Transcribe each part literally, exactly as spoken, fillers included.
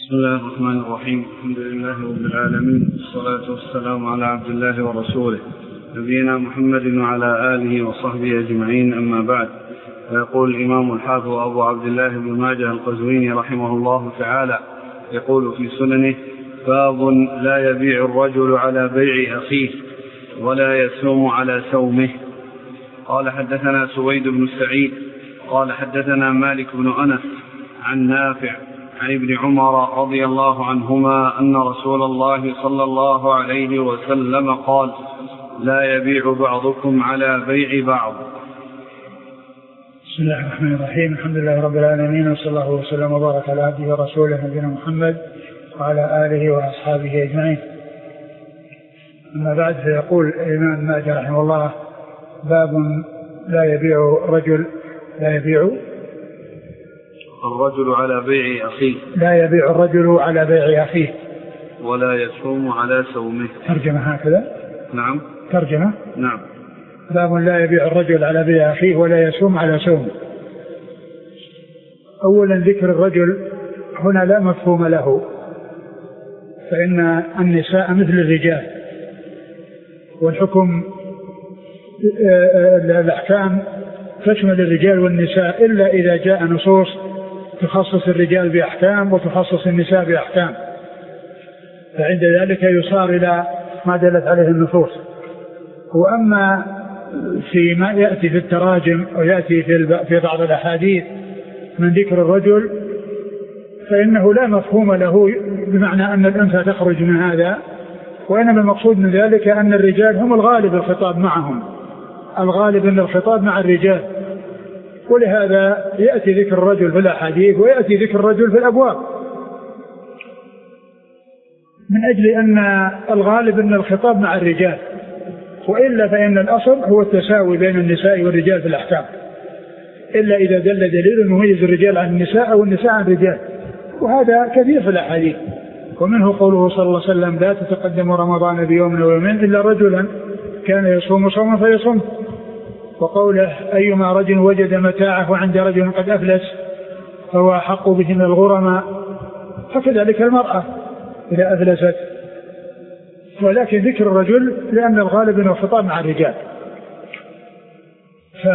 بسم الله الرحمن الرحيم. الحمد لله رب العالمين، والصلاة والسلام على عبد الله ورسوله نبينا محمد وعلى آله وصحبه أجمعين، أما بعد. فيقول الإمام الحافظ أبو عبد الله بن ماجه القزويني رحمه الله تعالى يقول في سننه: باب لا يبيع الرجل على بيع أخيه ولا يسوم على سومه. قال: حدثنا سويد بن سعيد قال: حدثنا مالك بن أنس عن نافع عن ابن عمر رضي الله عنهما أن رسول الله صلى الله عليه وسلم قال: لا يبيع بعضكم على بيع بعض. بسم الله الرحمن الرحيم. الحمد لله رب العالمين، وصلى الله وسلم وبارك على عبده ورسوله نبينا محمد وعلى آله وأصحابه أجمعين. أما بعد، فيقول الإمام ماجه رحمه الله: باب لا يبيع الرجل لا يبيع الرجل على بيع أخيه لا يبيع الرجل على بيع أخيه ولا يسوم على سومه. ترجمة هكذا؟ نعم. ترجمة؟ نعم. باب لا يبيع الرجل على بيع أخيه ولا يسوم على سومه. أولا، ذكر الرجل هنا لا مفهوم له، فإن النساء مثل الرجال، والحكم الأحكام تشمل الرجال والنساء إلا إذا جاء نصوص تخصص الرجال بأحكام وتخصص النساء بأحكام، فعند ذلك يصار إلى ما دلت عليه النصوص. وأما فيما يأتي في التراجم أو يأتي في بعض الأحاديث من ذكر الرجل فإنه لا مفهوم له، بمعنى أن الأنثى تخرج من هذا، وإنما المقصود من ذلك أن الرجال هم الغالب الخطاب معهم، الغالب أن الخطاب مع الرجال، ولهذا يأتي ذكر الرجل في الأحاديث ويأتي ذكر الرجل في الأبواب، من أجل أن الغالب أن الخطاب مع الرجال، وإلا فإن الأصل هو التساوي بين النساء والرجال في الأحكام، إلا إذا دل دليل يميز الرجال عن النساء أو النساء عن الرجال، وهذا كثير في الأحاديث. ومنه قوله صلى الله عليه وسلم: لا تتقدم رمضان بيوم ويومين إلا رجلا كان يصوم صوما فيصوم. وقوله: أيما رجل وجد متاعه عند رجل قد أفلس فهو أحق به من الغرماء. فكذلك المرأة إذا أفلست، ولكن ذكر الرجل لأن الغالب أنه خطاب مع الرجال. ف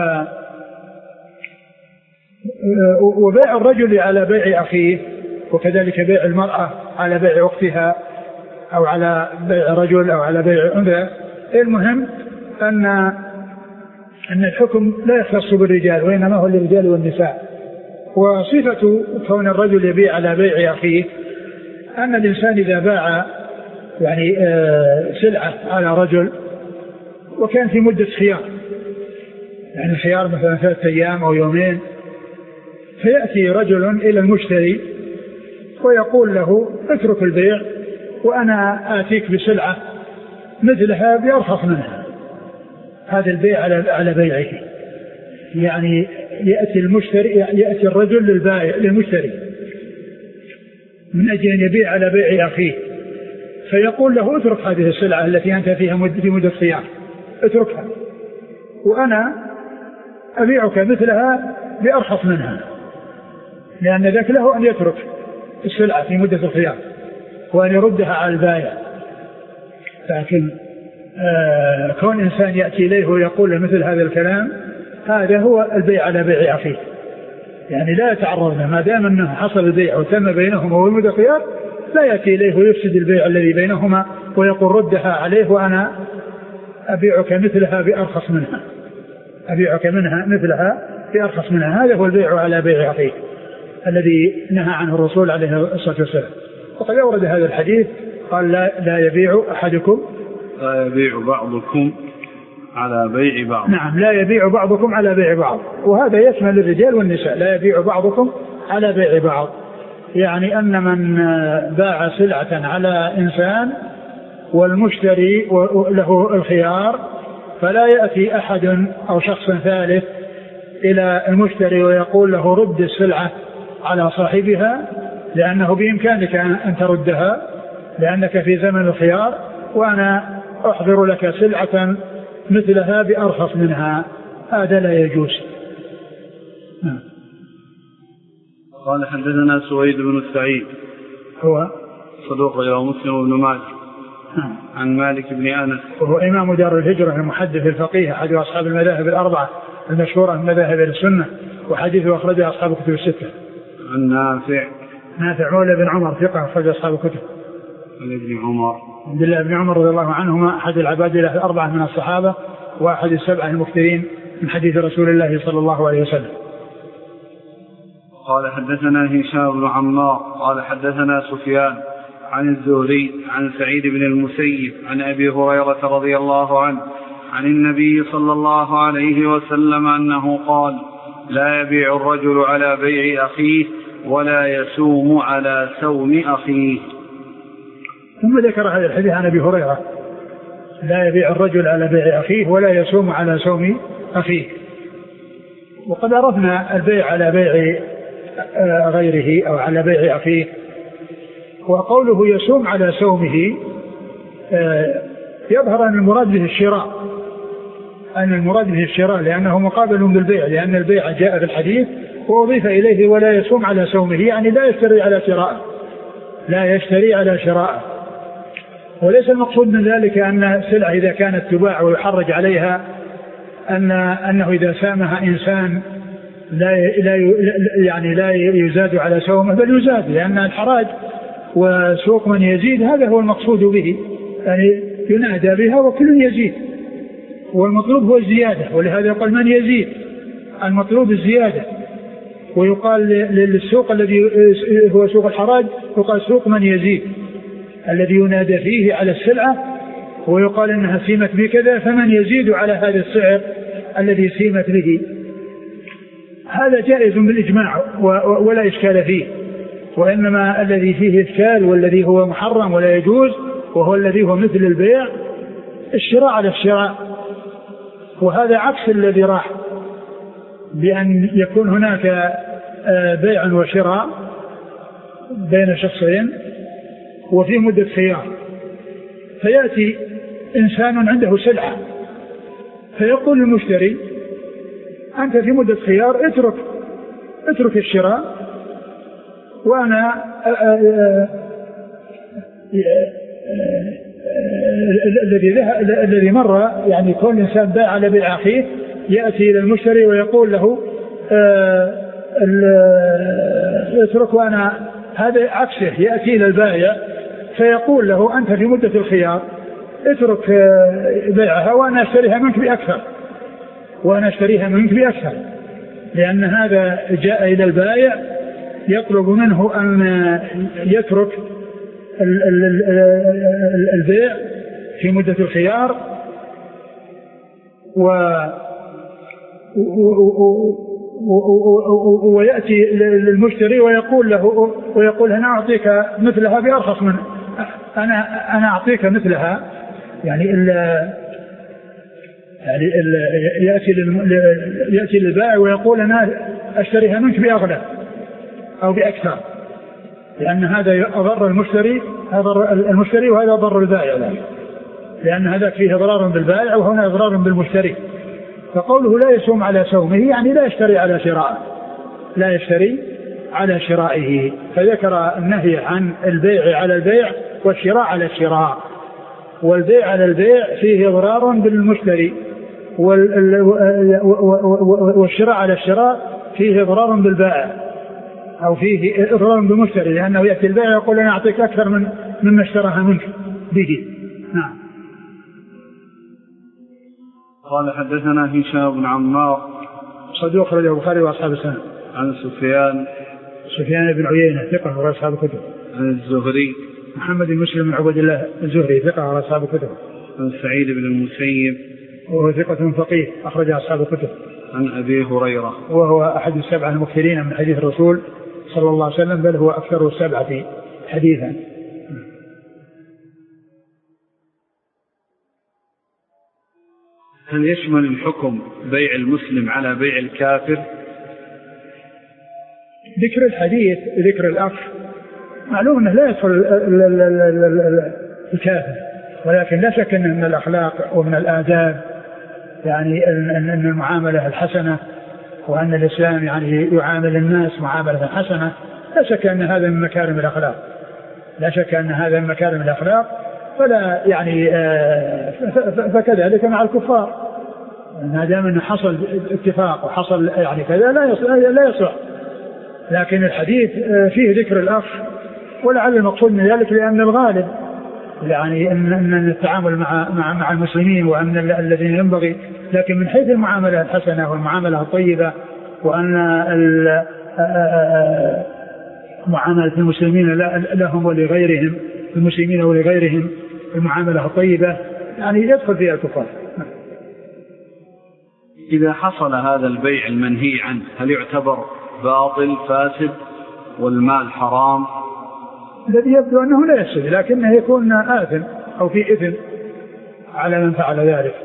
وبيع الرجل على بيع أخيه، وكذلك بيع المرأة على بيع أختها، أو على بيع رجل أو على بيع أنثى. المهم أن أن الحكم لا يختص بالرجال، وإنما هو للرجال والنساء. وصفة كون الرجل يبيع على بيع أخيه أن الإنسان إذا باع يعني سلعة على رجل وكان في مدة خيار، يعني الخيار مثلا ثلاثة أيام أو يومين، فيأتي رجل إلى المشتري ويقول له: اترك البيع وأنا آتيك بسلعة مثلها بأرخص منها. هذا البيع على على بيعه، يعني يأتي المشتري يأتي الرجل للبائع للمشتري من أجل أن يبيع على بيع أخيه، فيقول له: اترك هذه السلعة التي أنت فيها مدة في مدة خيار، اتركها وأنا أبيعك مثلها بأرخص منها، لأن ذاك له أن يترك السلعة في مدة الخيار وأن يردها على البائع. لكن آه كون إنسان يأتي إليه ويقول له مثل هذا الكلام، هذا هو البيع على بيع أخيه، يعني لا يتعرض له، ما دام أنه حصل البيع وتم بينهما ومدة خيار، لا يأتي إليه ويفسد البيع الذي بينهما ويقول ردها عليه وأنا أبيعك مثلها بأرخص منها أبيعك منها مثلها بأرخص منها. هذا هو البيع على بيع أخيه الذي نهى عنه الرسول عليه الصلاة والسلام. وقد أورد هذا الحديث قال: لا, لا يبيع أحدكم لا يبيع بعضكم على بيع بعض. نعم، لا يبيع بعضكم على بيع بعض، وهذا يشمل الرجال والنساء. لا يبيع بعضكم على بيع بعض، يعني أن من باع سلعة على إنسان والمشتري له الخيار، فلا يأتي أحد أو شخص ثالث إلى المشتري ويقول له: رد السلعة على صاحبها، لأنه بإمكانك أن تردها لأنك في زمن الخيار، وأنا أحضر لك سلعة مثلها بأرخص منها. هذا لا يجوز. قال: حدثنا سويد بن سعيد هو صدوق رواه مسلم وابن ماجه. عن مالك بن أنس وهو إمام دار الهجرة المحدث الفقيه أحد أصحاب المذاهب الأربعة المشهورة من مذاهب السنة وحديثه أخرجه أصحاب الكتب الستة. عن نافع نافع مولى بن عمر ثقة أخرج أصحاب الكتب. عن ابن عمر عبد الله بن عمر رضي الله عنهما أحد العباد الأربعة من الصحابة وأحد السبعة المكثرين من حديث رسول الله صلى الله عليه وسلم. قال حدثنا هشام بن عمار قال حدثنا سفيان عن الزهري عن سعيد بن المسيب عن أبي هريرة رضي الله عنه عن النبي صلى الله عليه وسلم أنه قال: لا يبيع الرجل على بيع أخيه ولا يسوم على سوم أخيه. ثم ذكر هذا الحديث عن أبي هريرة: لا يبيع الرجل على بيع أخيه ولا يسوم على سوم أخيه. وقد عرفنا البيع على بيع غيره أو على بيع أخيه. وقوله يسوم على سومه يظهر أن المراد به الشراء، أن المراد به الشراء لأنه مقابل بالبيع، لأن البيع جاء في الحديث وأضيف إليه ولا يسوم على سومه، يعني لا يشتري على شراء لا يشتري على شراء. وليس المقصود من ذلك أن السلعة إذا كانت تباع ويحرج عليها أن أنه إذا سامها إنسان لا لا يعني لا يزاد على سومه، بل يزاد، لأن الحراج وسوق من يزيد هذا هو المقصود به، يعني ينادى بها وكل يزيد، والمطلوب هو الزيادة، ولهذا يقول من يزيد، المطلوب الزيادة. ويقال للسوق الذي هو سوق الحراج يقال سوق من يزيد، الذي ينادى فيه على السلعة ويقال إنها سيمت بكذا فمن يزيد على هذا السعر الذي سيمت به. هذا جائز بالإجماع ولا إشكال فيه، وإنما الذي فيه إشكال والذي هو محرم ولا يجوز وهو الذي هو مثل البيع الشراء على الشراء، وهذا عكس الذي راح بأن يكون هناك بيع وشراء بين شخصين وفي مدة خيار، فيأتي إنسان عنده سلعة فيقول للمشتري: أنت في مدة خيار، اترك اترك الشراء وأنا الذي الذي مر يعني كل إنسان باع على بيع أخيه يأتي إلى المشتري ويقول له اترك وأنا، هذا عكسه، يأتي إلى البائع فيقول له: أنت في مدة الخيار، اترك بيعها وأنا أشتريها منك بأكثر وأنا أشتريها منك بأكثر لأن هذا جاء إلى البائع يطلب منه أن يترك البيع في مدة الخيار و ويأتي للمشتري ويقول له ويقول أنا أعطيك مثلها بأرخص من أنا أنا أعطيك مثلها، يعني إلا يعني يأتي يأتي للبائع ويقول أنا أشتريها منك بأغلى أو بأكثر، لأن هذا أضر المشتري هذا المشتري وهذا ضر البائع، لأن هذا فيه ضرار بالبائع وهنا ضرار بالمشتري. فقوله لا يسوم على سومه يعني لا يشتري على شراء لا يشتري على شرائه، فذكر النهي عن البيع على البيع والشراء على الشراء. والبيع على البيع فيه ضرار بالمشتري، والشراء على الشراء فيه ضرار بالبائع أو فيه ضرار بالمشتري، لأنه يأتي البائع يقول أنا أعطيك أكثر من مما اشتراها منك به. نعم. قال حدثنا هشام بن عمار صدوق أخرجه البخاري وأصحاب السنن. عن سفيان سفيان بن عيينة ثقة وراء أصحاب الكتب. عن الزهري محمد بن مسلم بن عبد الله الزهري ثقة وراء أصحاب الكتب. عن سعيد بن المسيب وهو ثقة فقيه أخرج أصحاب الكتب. عن أبي هريرة وهو أحد السبعة المكثرين من حديث الرسول صلى الله عليه وسلم، بل هو أكثر السبعة حديثا. هل يشمل الحكم بيع المسلم على بيع الكافر؟ ذكر الحديث ذكر الأخ معلوم أنه لا يدخل الكافر، ولكن لا شك أنه من الأخلاق ومن الآداب، يعني أن المعاملة الحسنة، وأن الإسلام يعني يعامل الناس معاملة حسنة، لا شك أن هذا من مكارم الأخلاق. لا شك أن هذا من مكارم الأخلاق، فلا يعني فكذلك مع الكفار، ما دام أنه حصل اتفاق وحصل يعني كذا لا يصح. لكن الحديث فيه ذكر الأخ، ولعل المقصود من ذلك لأن الغالب يعني أن التعامل مع مع مع المسلمين وأن الذين ينبغي، لكن من حيث المعاملة الحسنة والمعاملة الطيبة، وأن معاملة المسلمين لهم ولغيرهم، المسلمين ولغيرهم المعاملة الطيبة، يعني يدخل فيها الكفار. إذا حصل هذا البيع المنهي عنه هل يعتبر باطل فاسد والمال حرام؟ الذي يبدو أنه لا يفسد، لكنه يكون آثم أو في إثم على من فعل ذلك.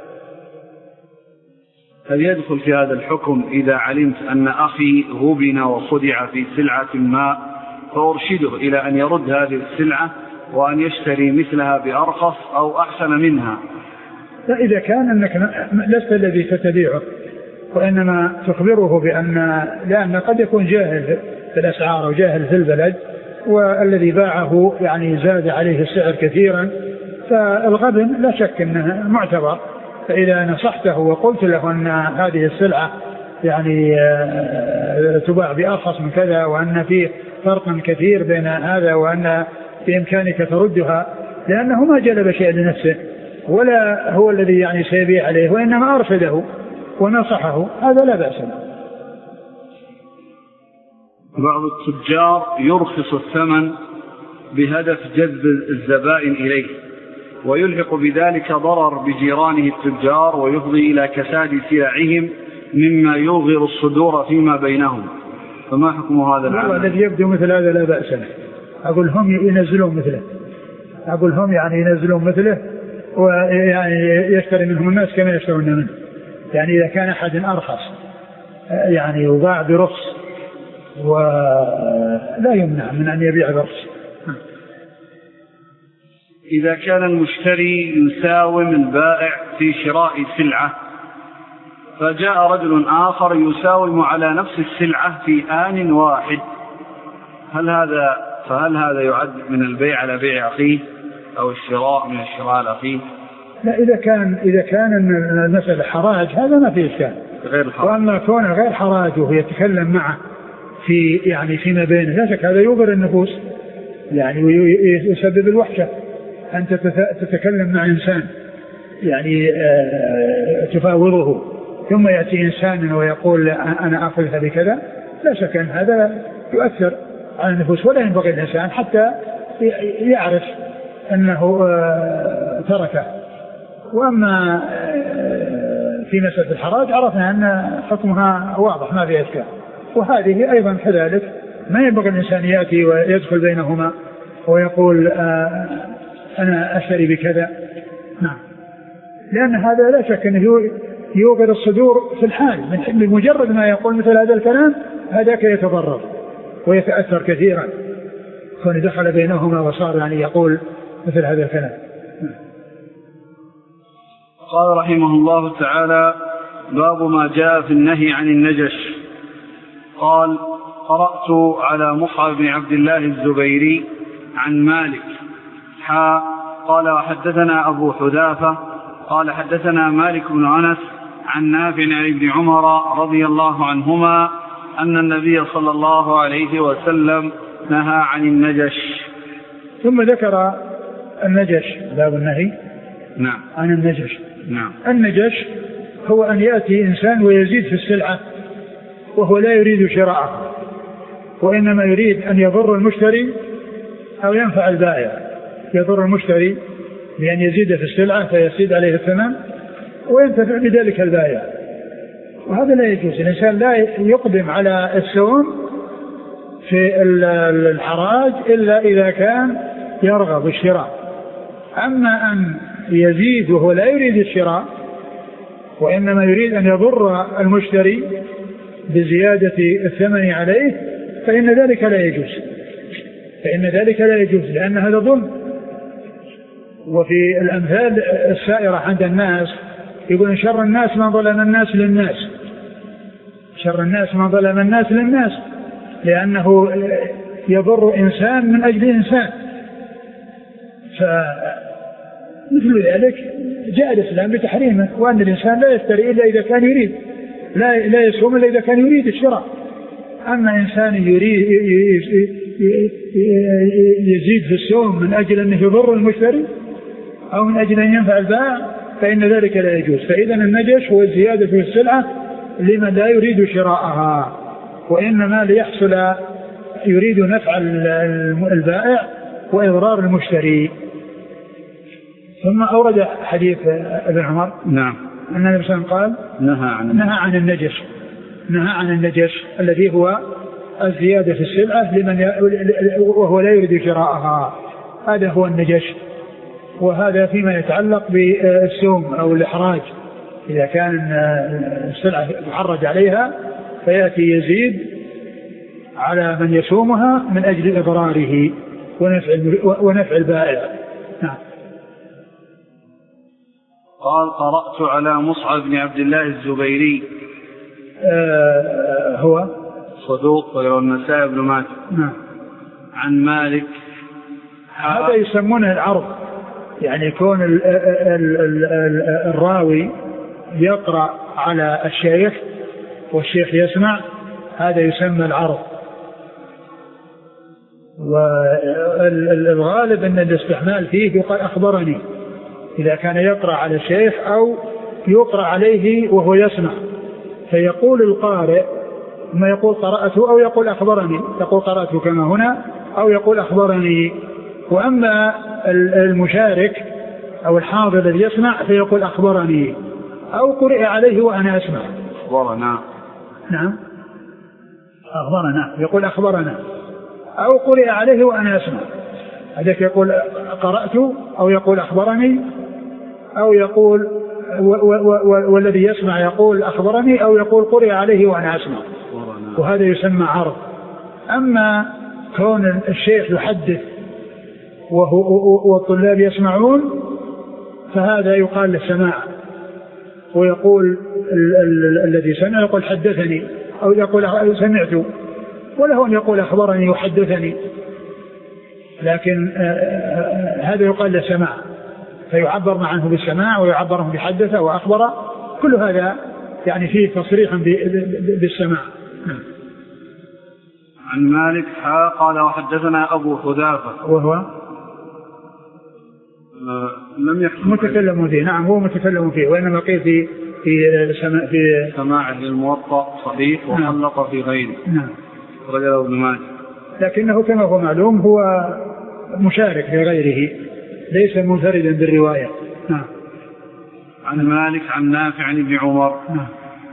هل يدخل في هذا الحكم إذا علمت أن أخي غبن وخدع في سلعة ما فأرشده إلى أن يرد هذه السلعة وأن يشتري مثلها بأرخص أو أحسن منها؟ لا، إذا كان أنك لست الذي تتبيعه وإنما تخبره بأن، لأن قد يكون جاهل في الأسعار أو جاهل في البلد، والذي باعه يعني زاد عليه السعر كثيرا، فالغبن لا شك أنه معتبر. فإذا نصحته وقلت له أن هذه السلعة يعني تباع بأرخص من كذا، وأن فيه فرق كثير بين هذا، وأن بإمكانك تردها، لأنه ما جلب شيء لنفسه ولا هو الذي يعني سيبيع عليه، وإنما أرشده ونصحه، هذا لا بأس به. بعض التجار يرخص الثمن بهدف جذب الزبائن إليه، ويلحق بذلك ضرر بجيرانه التجار، ويفضي إلى كساد سلعهم مما يوغر الصدور فيما بينهم، فما حكم هذا العمل؟ الذي يبدو مثل هذا لا بأس به. أقول هم ينزلون مثله، أقول هم يعني ينزلون مثله، ويعني يشتري منهم الناس كما يشترون منه. يعني إذا كان أحد أرخص يعني وباع برخص، ولا يمنع من أن يبيع برخص. إذا كان المشتري يساوم البائع في شراء سلعة، فجاء رجل آخر يساوم على نفس السلعة في آن واحد، هل هذا فهل هذا يعد من البيع على بيع أخيه أو الشراء من الشراء على أخيه؟ لا، إذا كان إذا كان المسألة حراج هذا ما فيه إشكال. وأما كون غير حراج وهو يتكلم معه في يعني فيما بينه، لا شك هذا يوغر النفوس، يعني يسبب الوحشة. أنت تتكلم مع إنسان يعني تفاوضه، ثم يأتي إنسان ويقول أنا أخذها بكذا، لا شك أن هذا يؤثر على النفوس، ولا ينبغي الإنسان حتى يعرف أنه تركه. وأما في مسألة الحراج عرفنا أن حكمها واضح ما فيها إشكال، وهذه أيضا كذلك ما ينبغي الإنسان يأتي ويدخل بينهما ويقول أنا أشتري بكذا. نعم، لأن هذا لا شك أنه يوغر الصدور في الحال، من مجرد ما يقول مثل هذا الكلام هذاك يتضرر ويتأثر كثيرا، كون دخل بينهما وصار يعني يقول مثل هذا الكلام. قال رحمه الله تعالى: باب ما جاء في النهي عن النجش. قال: قرأت على مصعب بن عبد الله الزبيري عن مالك حا قال: وحدثنا أبو حذافة قال: حدثنا مالك بن أنس عن نافع عن ابن عمر رضي الله عنهما أن النبي صلى الله عليه وسلم نهى عن النجش. ثم ذكر النجش، باب النهي نعم عن النجش. نعم. النجش هو أن يأتي إنسان ويزيد في السلعة وهو لا يريد شراءه، وإنما يريد أن يضر المشتري أو ينفع البائع. يضر المشتري بأن يزيد في السلعة فيزيد عليه الثمن، وينتفع بذلك البائع، وهذا لا يجوز. الإنسان لا يقدم على السوم في الحراج إلا إذا كان يرغب الشراء. أما أن يزيد وهو لا يريد الشراء وإنما يريد أن يضر المشتري بزيادة الثمن عليه، فإن ذلك لا يجوز، فإن ذلك لا يجوز لأن هذا ظلم. وفي الأمثال السائرة عند الناس يقول: شر الناس من ظلم الناس للناس، شر الناس من ظلم الناس للناس، لأنه يضر إنسان من أجل إنسان. فمثل ذلك جاء الإسلام بتحريمه، وأن الإنسان لا يشتري إلا إذا كان يريد، لا لا يصوم إلا إذا كان يريد الشراء. أما إنسان يريد يزيد في الصوم من أجل أنه يضر المشتري أو من أجل أن ينفع البائع فإن ذلك لا يجوز. فإذا النجش هو الزيادة في السلعة لمن لا يريد شراءها، وإنما ليحصل يريد نفع البائع وإضرار المشتري. ثم أورد حديث ابن عمر نعم أن النبي صلى الله عليه وسلم قال نهى عن نهى عن النجش نهى عن النجش الذي هو الزيادة في السلعة لمن وهو لا يريد شراءها، هذا هو النجش. وهذا فيما يتعلق بالسوم أو الإحراج، إذا كان السلعة محرج عليها فيأتي يزيد على من يسومها من أجل إضراره ونفع ونفع البائع. نعم. قال قرأت على مصعب بن عبد الله الزبيري آه هو صدوق غير النسائي بن ماجه. نعم. عن مالك. هذا يسمونه العرض، يعني يكون ال ال ال ال الراوي يقرأ على الشيخ والشيخ يسمع، هذا يسمى العرض. والغالب أن الاستحمال فيه يقال أخبرني إذا كان يقرأ على الشيخ أو يقرأ عليه وهو يسمع، فيقول القارئ ما يقول قرأته أو يقول أخبرني، يقول قرأته كما هنا أو يقول أخبرني. وأما المشارك أو الحاضر الذي يسمع فيقول أخبرني أو قرئ عليه وأنا أسمع. أخبرنا. نعم أخبرنا، يقول أخبرنا أو قرئ عليه وأنا أسمع. هذاك يقول قرأت أو يقول أخبرني أو يقول و و و والذي يسمع يقول أخبرني أو يقول قرئ عليه وأنا أسمع، وهذا يسمى عرض. أما كون الشيخ يحدث وهو والطلاب يسمعون فهذا يقال للسماع، ويقول ال ال الذي سمع يقول حدثني أو يقول سمعت، وله أن يقول أخبرني وحدثني، لكن هذا يقال للسماع فيعبر عنه بالسماع ويعبر عنه بحدث وأخبر، كل هذا يعني فيه تصريح بالسماع. عن مالك قال وحدثنا أبو حذافة وهو آه لم يحكم متكلم فيه. نعم هو متكلم فيه، وإنما قيل في في سماع في سماعه للموطأ صحيح وخلق نعم. في غيره. نعم رجله ابن ماجه، لكنه كما هو معلوم هو مشارك في غيره ليس منفردا بالرواية. نعم. عن مالك عن نافع عن ابن عمر. نعم.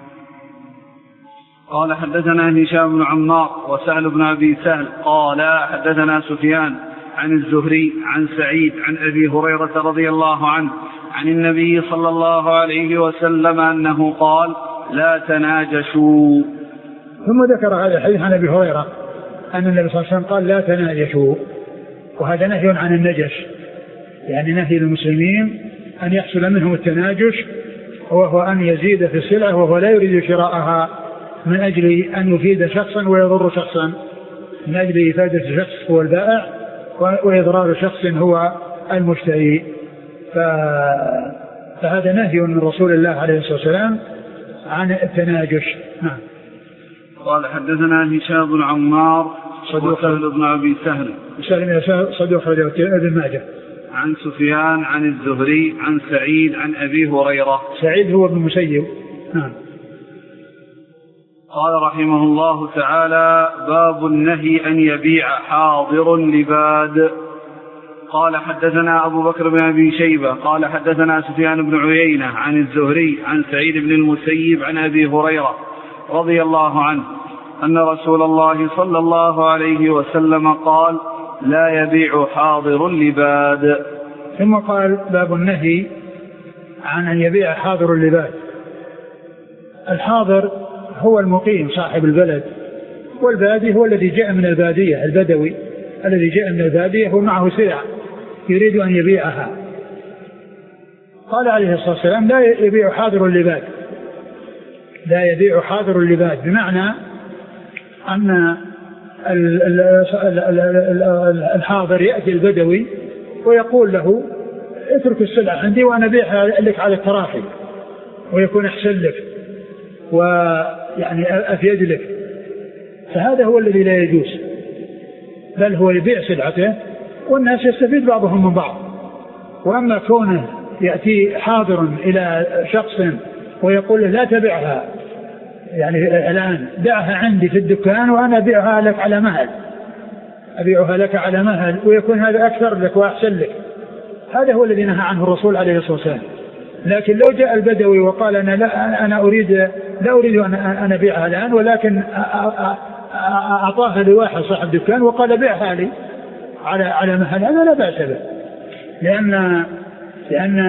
قال حدثنا هشام بن عمار وسهل بن أبي سهل قال حدثنا سفيان عن الزهري عن سعيد عن أبي هريرة رضي الله عنه عن النبي صلى الله عليه وسلم أنه قال لا تناجشوا. ثم ذكر هذا الحديث عن أبي هريرة أن النبي صلى الله عليه وسلم قال لا تناجشوا، وهذا نهي عن النجش، يعني نهي المسلمين أن يحصل منهم التناجش، وهو أن يزيد في السلعة وهو لا يريد شراءها من أجل أن يفيد شخصا ويضر شخصا، من أجل إفادة شخص هو البائع وإضرار شخص هو المشتري. فهذا نهي من رسول الله عليه الصلاة والسلام عن التناجش. نعم. قال حدثنا هشام بن عمار صدوق بن أبي سهل صدوق ابن ماجه عن سفيان عن الزهري عن سعيد عن أبي هريرة. سعيد هو ابن مسيب. نعم. قال رحمه الله تعالى باب النهي أن يبيع حاضر لباد. قال حدثنا أبو بكر بن أبي شيبة قال حدثنا سفيان بن عيينة عن الزهري عن سعيد بن المسيب عن أبي هريرة رضي الله عنه أن رسول الله صلى الله عليه وسلم قال لا يبيع حاضر لباد. ثم قال باب النهي عن أن يبيع حاضر اللباد. الحاضر هو المقيم صاحب البلد، والبادي هو الذي جاء من البادية، البدوي الذي جاء من البادية هو معه سلعة يريد أن يبيعها. قال عليه الصلاة والسلام لا يبيع حاضر اللباد، لا يبيع حاضر اللباد، بمعنى أن الحاضر يأتي البدوي ويقول له اترك السلعة عندي وأنا أبيعها لك على التراخي ويكون أحسن لك ويعني أفيد لك، فهذا هو الذي لا يجوز، بل هو يبيع سلعته والناس يستفيد بعضهم من بعض. وأما كونه يأتي حاضر إلى شخص ويقول له لا تبيعها يعني الآن، دعها عندي في الدكان وأنا أبيعها لك على مهل، أبيعها لك على مهل ويكون هذا أكثر لك وأحسن لك، هذا هو الذي نهى عنه الرسول عليه الصلاة والسلام. لكن لو جاء البدوي وقال أنا لا أنا أريد لا أريد أن أنا أبيعها الآن، ولكن أعطاها لواحد صاحب دكان وقال بيعها لي على على مهل، هذا لا بأس به، لأن لأن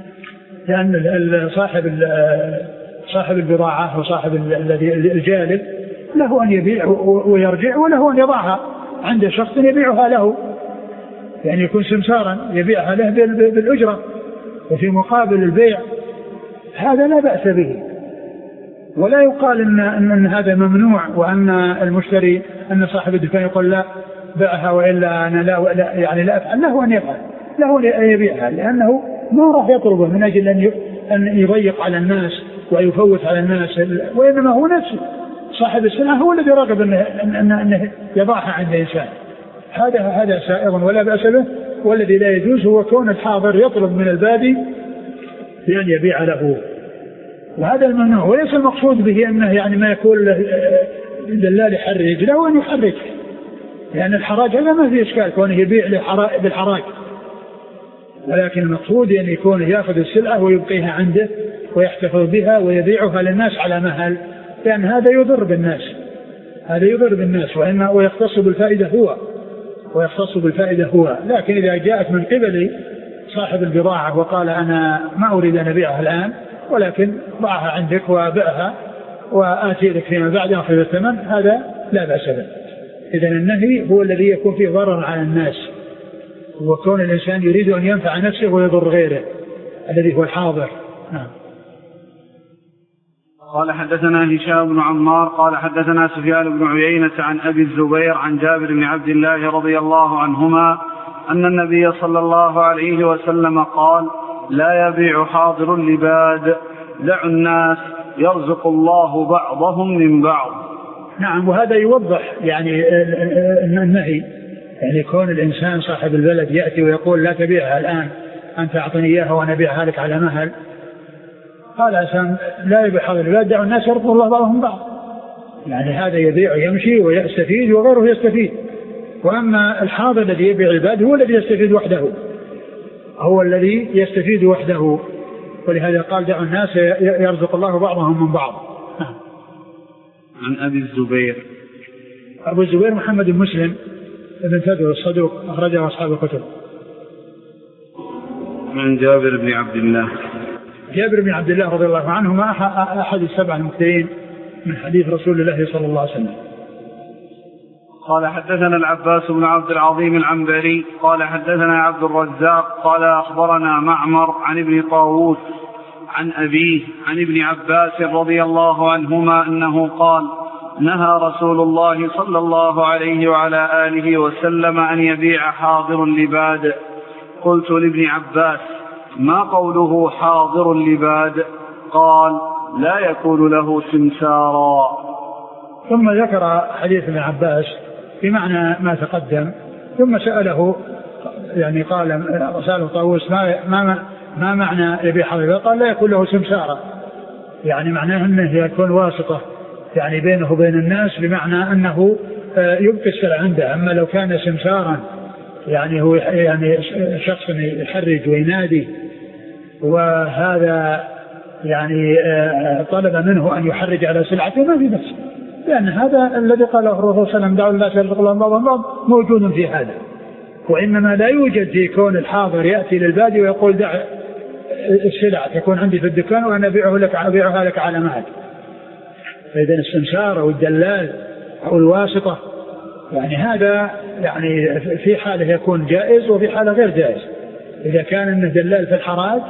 لأن صاحب صاحب البضاعة وصاحب الذي الجالب له أن يبيع ويرجع، وله أن يضعها عند شخص يبيعها له، يعني يكون سمسارا يبيعها له بالأجرة وفي مقابل البيع، هذا لا بأس به. ولا يقال إن, إن هذا ممنوع وأن المشتري أن صاحب الدكان يقول لا بيعها وإلا أنا لا, لا يعني لا أفعل، له أن يفعل، له أن يبيعها، لأنه ما راح يطلبه من أجل أن أن يضيق على الناس ويفوت على الناس، وإنما هو نفسه صاحب السلعة هو الذي رغب أنه, أنه, أنه يضعها عند إنسان، هذا هذا سائغ ولا بأس به. والذي لا يجوز هو كون الحاضر يطلب من البادي بأن يبيع له، وهذا الممنوع. وليس المقصود به أنه يعني ما يقول دلال يحرج، له أن يحرج، لأن الحراج هذا ما فيه إشكال كونه يبيع بالحراج، ولكن المقصود أن يكون يأخذ السلعة ويبقيها عنده ويحتفظ بها ويبيعها للناس على مهل، لأن هذا يضر بالناس، هذا يضر بالناس وإنه ويختص بالفائدة هو ويختص بالفائدة هو. لكن إذا جاءت من قبل صاحب البضاعة وقال أنا ما أريد أن أبيعها الآن ولكن ضعها عندك وبيعها وآتي لك فيما بعد أخذ الثمن، هذا لا بأس به. إذن النهي هو الذي يكون فيه ضرر على الناس، وكون الإنسان يريد أن ينفع نفسه ويضر غيره الذي هو الحاضر. نعم. قال حدثنا هشام بن عمار قال حدثنا سفيان بن عيينة عن أبي الزبير عن جابر بن عبد الله رضي الله عنهما أن النبي صلى الله عليه وسلم قال لا يبيع حاضر لباد، دعوا الناس يرزق الله بعضهم من بعض. نعم، وهذا يوضح يعني النهي، يعني كون الإنسان صاحب البلد يأتي ويقول لا تبيعها الآن أنت أعطني إياها وأنا أبيعها لك على مهل، قال عشان لا يبيع حاضر البلد دعوا الناس يرزق الله بعضهم بعض، يعني هذا يبيع ويمشي ويستفيد وغيره يستفيد. وأما الحاضر الذي يبيع البلد هو الذي يستفيد وحده، هو الذي يستفيد وحده، ولهذا قال دعوا الناس يرزق الله بعضهم من بعض. عن أبي الزبير. أبو الزبير محمد بن مسلم ابن تدر الصدوق أخرجه أصحاب الكتب. عن جابر بن عبد الله. جابر بن عبد الله رضي الله عنهما أحد السبع المكثرين من حديث رسول الله صلى الله عليه وسلم. قال حدثنا العباس بن عبد العظيم العنبري قال حدثنا عبد الرزاق قال أخبرنا معمر عن ابن طاووس عن أبيه عن ابن عباس رضي الله عنهما أنه قال نهى رسول الله صلى الله عليه وعلى آله وسلم أن يبيع حاضر لباد. قلت لابن عباس ما قوله حاضر لباد؟ قال لا يكون له سمسارا. ثم ذكر حديث ابن عباس بمعنى ما تقدم، ثم سأله يعني قال سأله طاووس ما, ما, ما معنى يبيع حاضر؟ قال لا يكون له سمسارا، يعني معناه أنه يكون واسطة يعني بينه وبين الناس، بمعنى أنه يبقي السلع عنده. أما لو كان سمسارا يعني هو يعني شخص يحرج وينادي، وهذا يعني طلب منه أن يحرج على سلعته ما في بس، لأن هذا الذي قاله الرسول صلى الله عليه وسلم دعوا الناس يرزق الله بعضهم بعض موجود في هذا. وإنما لا يوجد في كون الحاضر يأتي للبادي ويقول دع السلع تكون عندي في الدكان وأنا أبيعه لك أبيعها لك على مهل. فإذا السمسار أو الدلال أو الواسطة يعني هذا يعني في حاله يكون جائز وفي حاله غير جائز. إذا كان إنه دلال في الحراج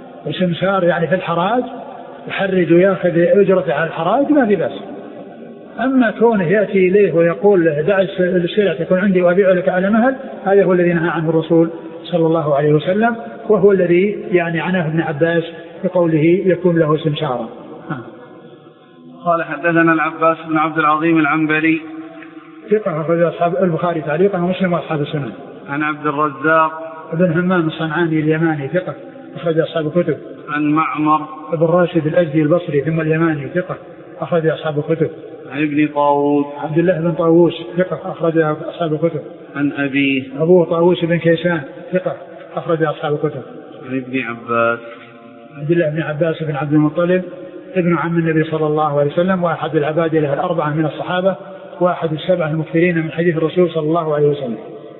وسمسار يعني في الحراج يحرج ويأخذ أجرته على الحراج ما في بس. أما كونه يأتي إليه ويقول له دع السلع تكون عندي وأبيع لك على مهل، هذا هو الذي نهى عنه الرسول صلى الله عليه وسلم، وهو الذي يعني عناه ابن عباس بقوله يكون له سمسارا. قال حدثنا العباس بن عبد العظيم العنبري ثقة أخرج أصحاب البخاري تعليقا ومسلم وأصحاب السنن. عن عبد الرزاق بن همام الصنعاني اليماني ثقة أخرج أصحاب الكتب. عن معمر بن راشد الأزدي البصري ثم اليماني ثقة أخرج أصحاب الكتب. عن ابن طاووس عبد الله بن طاووس ثقة أخرج أصحاب الكتب. عن أبيه أبوه طاووس بن كيسان ثقة أخرج أصحاب الكتب. عن ابن عباس عبد الله بن عباس بن عبد المطلب ابن عم النبي صلى الله عليه وسلم، وأحد العبادلة الأربعة من الصحابة، وأحد السبعة المكثرين من حديث الرسول صلى الله عليه وسلم.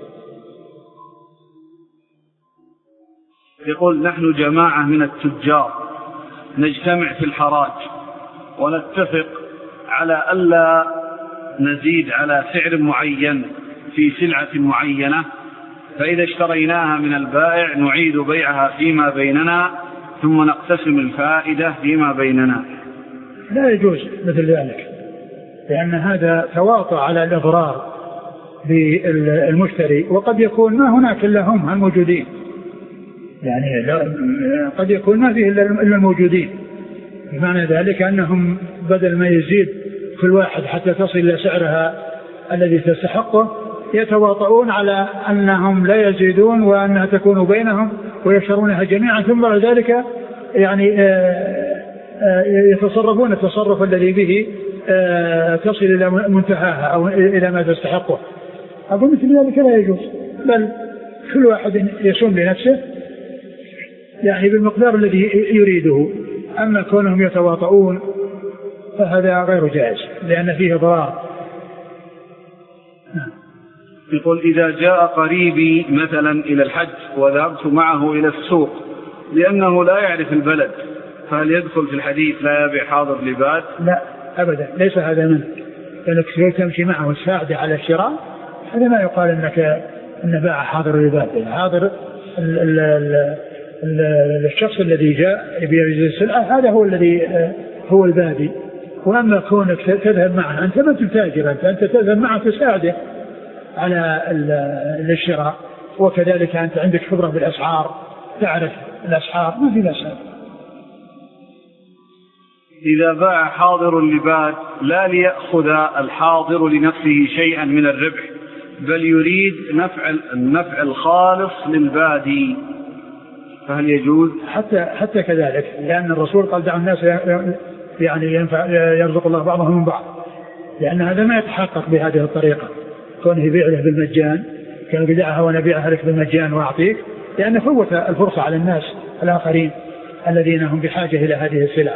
يقول نحن جماعة من التجار نجتمع في الحراج ونتفق على ألا نزيد على سعر معين في سلعة معينة، فإذا اشتريناها من البائع نعيد بيعها فيما بيننا ثم نقتسم الفائدة فيما بيننا. لا يجوز مثل ذلك، لأن هذا تواطؤ على الإضرار بالمشتري، وقد يكون ما هناك إلا هم الموجودين، يعني قد يكون ما فيه إلا الموجودين، بمعنى ذلك أنهم بدل ما يزيد كل واحد حتى تصل إلى سعرها الذي تستحقه يتواطؤون على أنهم لا يزيدون وأنها تكون بينهم ويشترونها جميعا، ثم بعد ذلك يعني يتصرفون التصرف الذي به تصل إلى منتهاها أو إلى ما تستحقه. أقول مثل ذلك لا يجوز، بل كل واحد يصوم لنفسه يعني بالمقدار الذي يريده. أما كونهم يتواطؤون فهذا غير جائز لأن فيه ضرار. يقول إذا جاء قريبي مثلا إلى الحج وذهبت معه إلى السوق لأنه لا يعرف البلد، فهل يدخل في الحديث لا يبيع حاضر لباد؟ لا أبدا، ليس هذا منه، لأنك تمشي معه الساعد على الشراء، هذا ما يقال أنك أن باع حاضر لباد. حاضر ال ال ال ال الشخص الذي جاء يبيع السلعة هذا هو الذي هو البادي. وأما كونك تذهب معه أنت ما تتاجر، أنت, أنت تذهب معه تساعده على الشراء، وكذلك أنت عندك خبرة بالأسعار تعرف الأسعار، ما في الأسعار. إذا باع حاضر لباد لا ليأخذ الحاضر لنفسه شيئا من الربح، بل يريد نفع النفع الخالص للبادي، فهل يجوز؟ حتى حتى كذلك، لأن الرسول قال دعوا الناس يعني ينفع يرزق الله بعضهم من بعض، لأن هذا ما يتحقق بهذه الطريقة، كونه يبيع له بالمجان، كان بدعها ونبيعها لك بالمجان وأعطيك، لأن فوت الفرصة على الناس الآخرين الذين هم بحاجة إلى هذه السلع.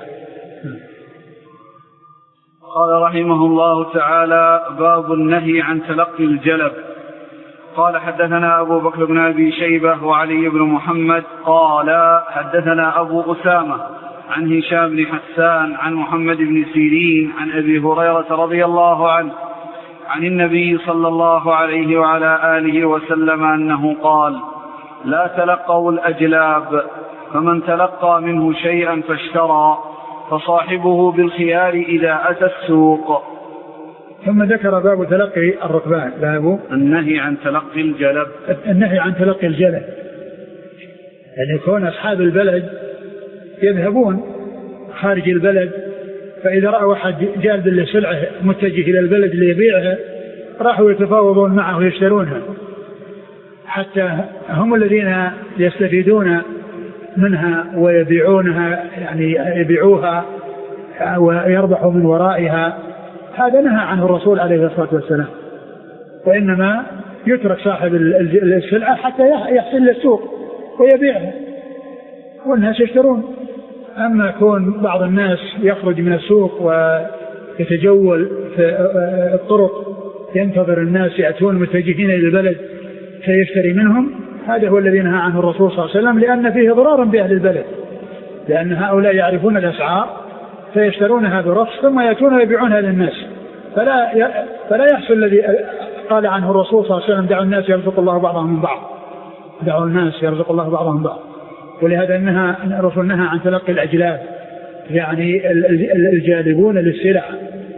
قال رحمه الله تعالى: باب النهي عن تلقي الجلب. قال حدثنا أبو بكر بن أبي شيبة وعلي بن محمد قال حدثنا أبو أسامة عن هشام بن حسان عن محمد بن سيرين عن أبي هريرة رضي الله عنه عن النبي صلى الله عليه وعلى آله وسلم أنه قال: لا تلقوا الأجلاب، فمن تلقى منه شيئا فاشترى فصاحبه بالخيار إذا أتى السوق. ثم ذكر باب تلقي الركبان، باب النهي عن تلقي الجلب. النهي عن تلقي الجلب يعني يكون أصحاب البلد يذهبون خارج البلد، فإذا رأوا أحد جالب للسلعة متجه إلى البلد ليبيعها راحوا يتفاوضون معه ويشترونها، حتى هم الذين يستفيدون منها ويبيعونها، يعني يبيعوها ويربحوا من ورائها. هذا نهى عنه الرسول عليه الصلاة والسلام، وإنما يترك صاحب السلعة حتى يحصل للسوق ويبيعها والناس يشترون. أما يكون بعض الناس يخرج من السوق ويتجول في الطرق ينتظر الناس يأتون متجهين إلى البلد فيشتري منهم، هذا هو الذي نهى عنه الرسول صلى الله عليه وسلم، لأن فيه ضرارا بأهل البلد، لأن هؤلاء يعرفون الأسعار فيشترونها برخص ثم يأتون ويبيعونها للناس، فلا فلا يحصل الذي قال عنه الرسول صلى الله عليه وسلم: دعوا الناس يرزق الله بعضهم من بعض، دعوا الناس يرزق الله بعضهم من بعض. ولهذا نهى الرسول نهى عن تلقي الأجلاب، يعني الجالبون للسلع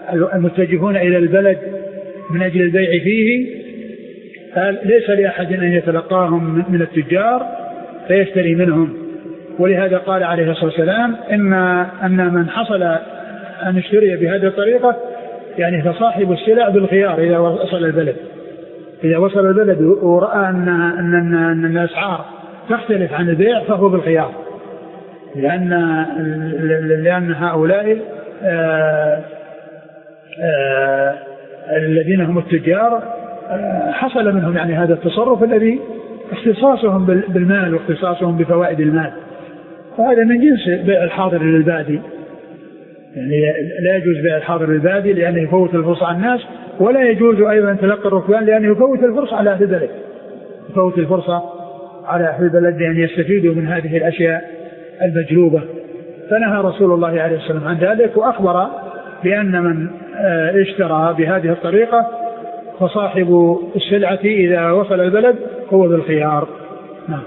المتجهون إلى البلد من أجل البيع فيه قال ليس لأحد أن يتلقاهم من التجار فيشتري منهم. ولهذا قال عليه الصلاة والسلام إن, أن من حصل أن يشتري بهذه الطريقة يعني فصاحب السلع بالخيار إذا وصل البلد. إذا وصل البلد ورأى أن, أن, أن, أن الأسعار تختلف عن البيع فهو بالخيار، لأن, لأن هؤلاء آآ آآ الذين هم التجار حصل منهم يعني هذا التصرف الذي اختصاصهم بالمال واختصاصهم بفوائد المال، وهذا من جنس بيع الحاضر للبادي. يعني لا يجوز بيع الحاضر للبادي لأنه يفوت الفرصة على الناس، ولا يجوز أيضا تلقي الركبان لأنه يفوت الفرصة على أهل البلد يفوت الفرصة على أهل البلد لأن يستفيدوا من هذه الأشياء المجلوبة. فنهى رسول الله عليه الصلاة والسلام عن ذلك، وأخبر بأن من اشترى بهذه الطريقة فصاحب السلعة إذا وصل البلد هو بالخيار. نعم.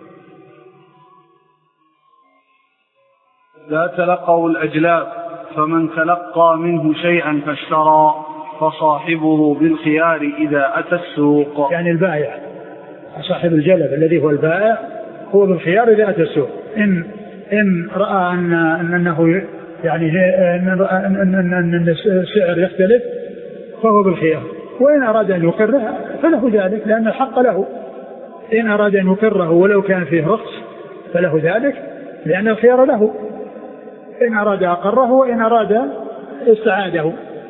لا تلقوا الأجلاب، فمن تلقى منه شيئا فاشترى فصاحبه بالخيار إذا أتى السوق. يعني البائع صاحب الجلب الذي هو البائع هو بالخيار إذا أتى السوق. إن إن رأى أن أنه يعني أن السعر يختلف فهو بالخيار، وإن أراد أن يقره فله ذلك لأن الحق له. إن أراد أن يقره ولو كان فيه رخص فله ذلك لأن الخيار له. إن أراد أقره وإن أراد استعاده.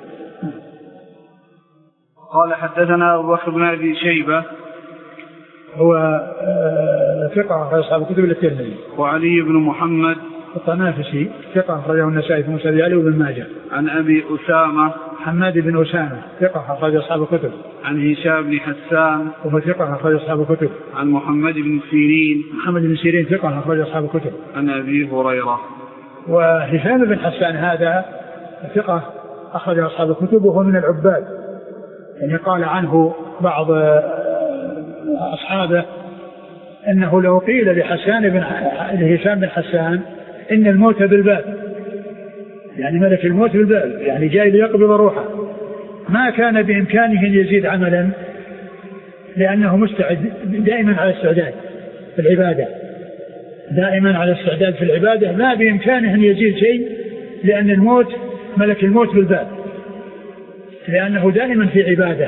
قال حدثنا أبو بكر بن أبي شيبة هو ثقة أخرج أصحاب الكتب الترمذي. وعلي بن محمد الطنافسي ثقة أخرجه النسائي في مسند علي وابن ماجه. عن أبي أسامة حماد بن أسامة ثقة أخرج أصحاب الكتب. عن هشام بن حسان وهو ثقة أخرج أصحاب الكتب. عن محمد بن سيرين محمد بن سيرين ثقة أخرج أصحاب الكتب. عن أبي هريرة. وهشام بن حسان هذا ثقة أخرج أصحاب الكتب وهو من العباد، يعني قال عنه بعض أصحابه أنه لو قيل لحسان بن لهشام بن حسان إن الموت بالباب، يعني ملك الموت بالباب، يعني جاي ليقبض روحه، ما كان بإمكانه أن يزيد عملا لأنه مستعد دائما على استعداد في العبادة دائما على استعداد في العبادة ما بإمكانه أن يزيد شيء لأن الموت ملك الموت بالباب، لأنه دائما في عبادة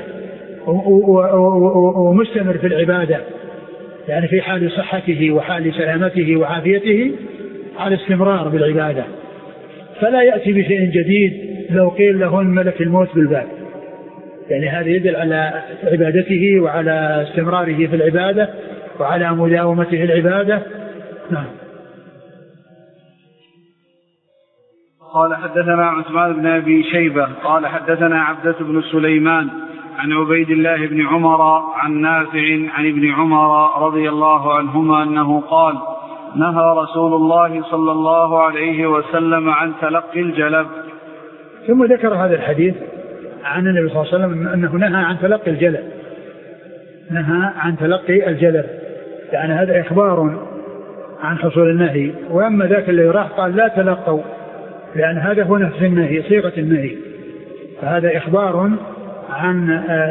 ومستمر في العبادة، يعني في حال صحته وحال سلامته وعافيته على استمرار بالعبادة، فلا يأتي بشيء جديد لو قيل له ملك الموت بالباب. يعني هذا يدل على عبادته وعلى استمراره في العبادة وعلى مداومته العبادة. نعم. قال حدثنا عثمان بن أبي شيبة قال حدثنا عبدة بن سليمان عن عبيد الله بن عمر عن نافع عن ابن عمر رضي الله عنهما أنه قال نهى رسول الله صلى الله عليه وسلم عن تلقي الجلب. ثم ذكر هذا الحديث عن النبي صلى الله عليه وسلم أنه نهى عن تلقي الجلب نهى عن تلقي الجلب يعني هذا إخبار عن حصول النهي. وأما ذاك اللي راح قال لا تلقوا لأن هذا هو نفس النهي صيغة النهي، فهذا إخبار عن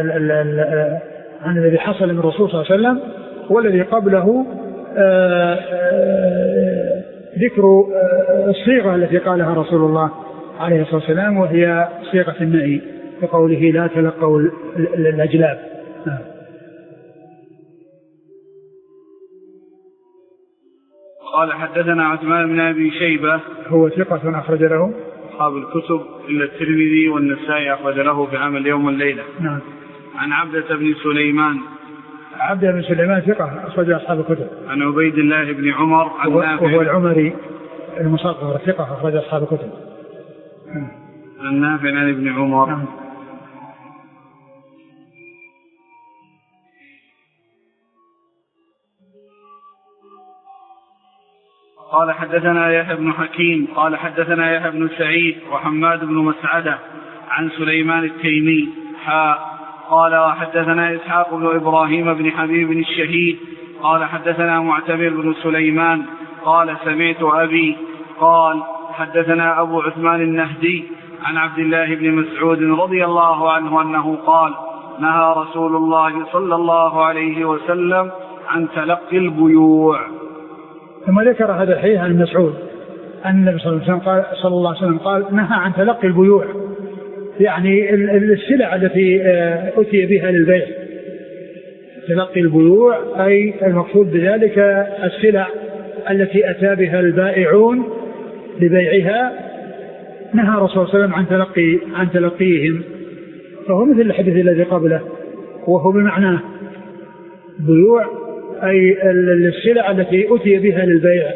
عن الذي حصل من الرسول صلى الله عليه وسلم، والذي قبله ذكر الصيغة التي قالها رسول الله عليه الصلاة والسلام وهي صيغة النهي بقوله لا تلقوا الأجلاب. قال حدثنا عثمان بن أبي شيبة هو ثقة أخرج له أصحاب الكتب إلا الترمذي والنسائي أخرج له في عمل يوم والليلة. نعم. عن عبدة بن سليمان عبدة بن سليمان ثقة أخرج أصحاب الكتب. عن عبيد الله بن عمر عن نافع وهو العمري المصغر ثقة أخرج أصحاب الكتب. عن نافع عن ابن عمر. نعم. قال حدثنا يحيى بن حكيم قال حدثنا يحيى بن سعيد وحماد بن مسعدة عن سليمان التيمي حاء قال وحدثنا إسحاق بن إبراهيم بن حبيب الشهيد قال حدثنا معتمر بن سليمان قال سمعت أبي قال حدثنا أبو عثمان النهدي عن عبد الله بن مسعود رضي الله عنه أنه قال نهى رسول الله صلى الله عليه وسلم عن تلقي البيوع. ثم ذكر هذا الحديث عن مسعود أن النبي صلى الله عليه وسلم قال, صلى الله عليه وسلم قال نهى عن تلقي البيوع، يعني السلع التي أتي بها للبيع. تلقي البيوع أي المقصود بذلك السلع التي أتى بها البائعون لبيعها، نهى رسول الله صلى الله عليه وسلم عن تلقي عن تلقيهم، فهو مثل الحديث الذي قبله وهو بمعناه. بيوع أي السلع التي أتي بها للبيع.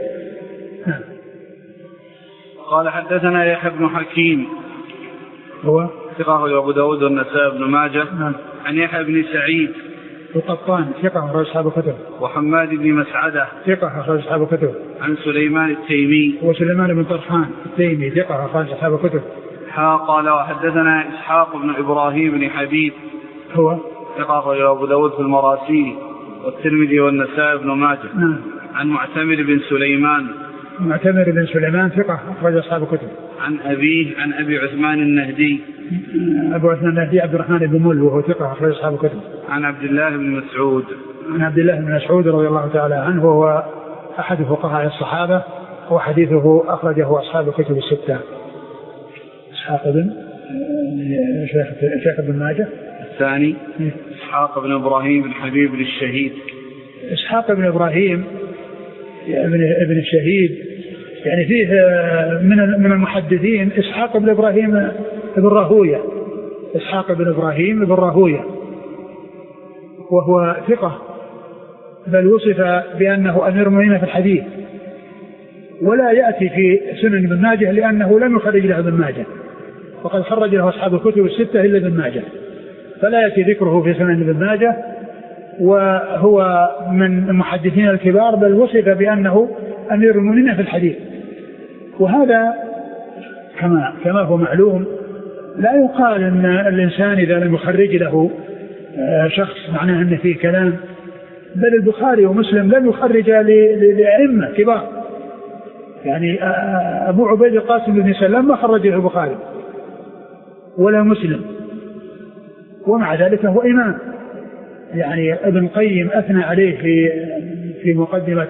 قال حدثنا يحيى بن حكيم هو ثقة أبو داود والنسائي بن ماجه عن يحيى بن سعيد القطان ثقة أخرج أصحاب الكتب، وحماد بن مسعدة ثقة أخرج أصحاب الكتب، عن سليمان التيمي وسليمان بن طرحان التيمي ثقة أخرج أصحاب الكتب. قال وحدثنا إسحاق بن إبراهيم بن حبيب هو ثقة أخرج أبو داود في المراسيل والترمذي والنسائي بن ماجه نعم. عن معتمر بن سليمان معتمر بن سليمان ثقة أخرج أصحاب الكتب. عن أبيه عن أبي عثمان النهدي أبو عثمان النهدي عبد الرحمن بن مل وهو ثقة أخرج أصحاب الكتب. عن عبد الله بن مسعود عن عبد الله بن مسعود رضي الله تعالى عنه وهو أحد فقهاء الصحابة وحديثه أخرجه أصحاب الكتب الستة. إسحاق بن شيخ بن ماجه الثاني إسحاق بن إبراهيم بن حبيب بن الشهيد. إسحاق بن إبراهيم ابن الشهيد يعني فيه من من المحدثين إسحاق بن إبراهيم بن راهوية، إسحاق بن إبراهيم بن راهوية وهو ثقة، بل وصف بأنه أمير المؤمنين في الحديث، ولا يأتي في سنن ابن ماجه لأنه لم يخرج له ابن ماجه، وقد خرج له أصحاب الكتب الستة إلا ابن ماجه، فلا يأتي ذكره في سنن ابن ماجه، وهو من المحدثين الكبار، بل وصف بأنه أمير المؤمنين في الحديث. وهذا كما كما هو معلوم لا يقال أن الإنسان إذا لم يخرج له شخص معناه أن فيه كلام، بل البخاري ومسلم لم يخرج لأئمة كبار، يعني أبو عبيد القاسم بن سلام ما خرجه البخاري ولا مسلم، ومع ذلك هو إمام. يعني ابن القيم أثنى عليه في في مقدمة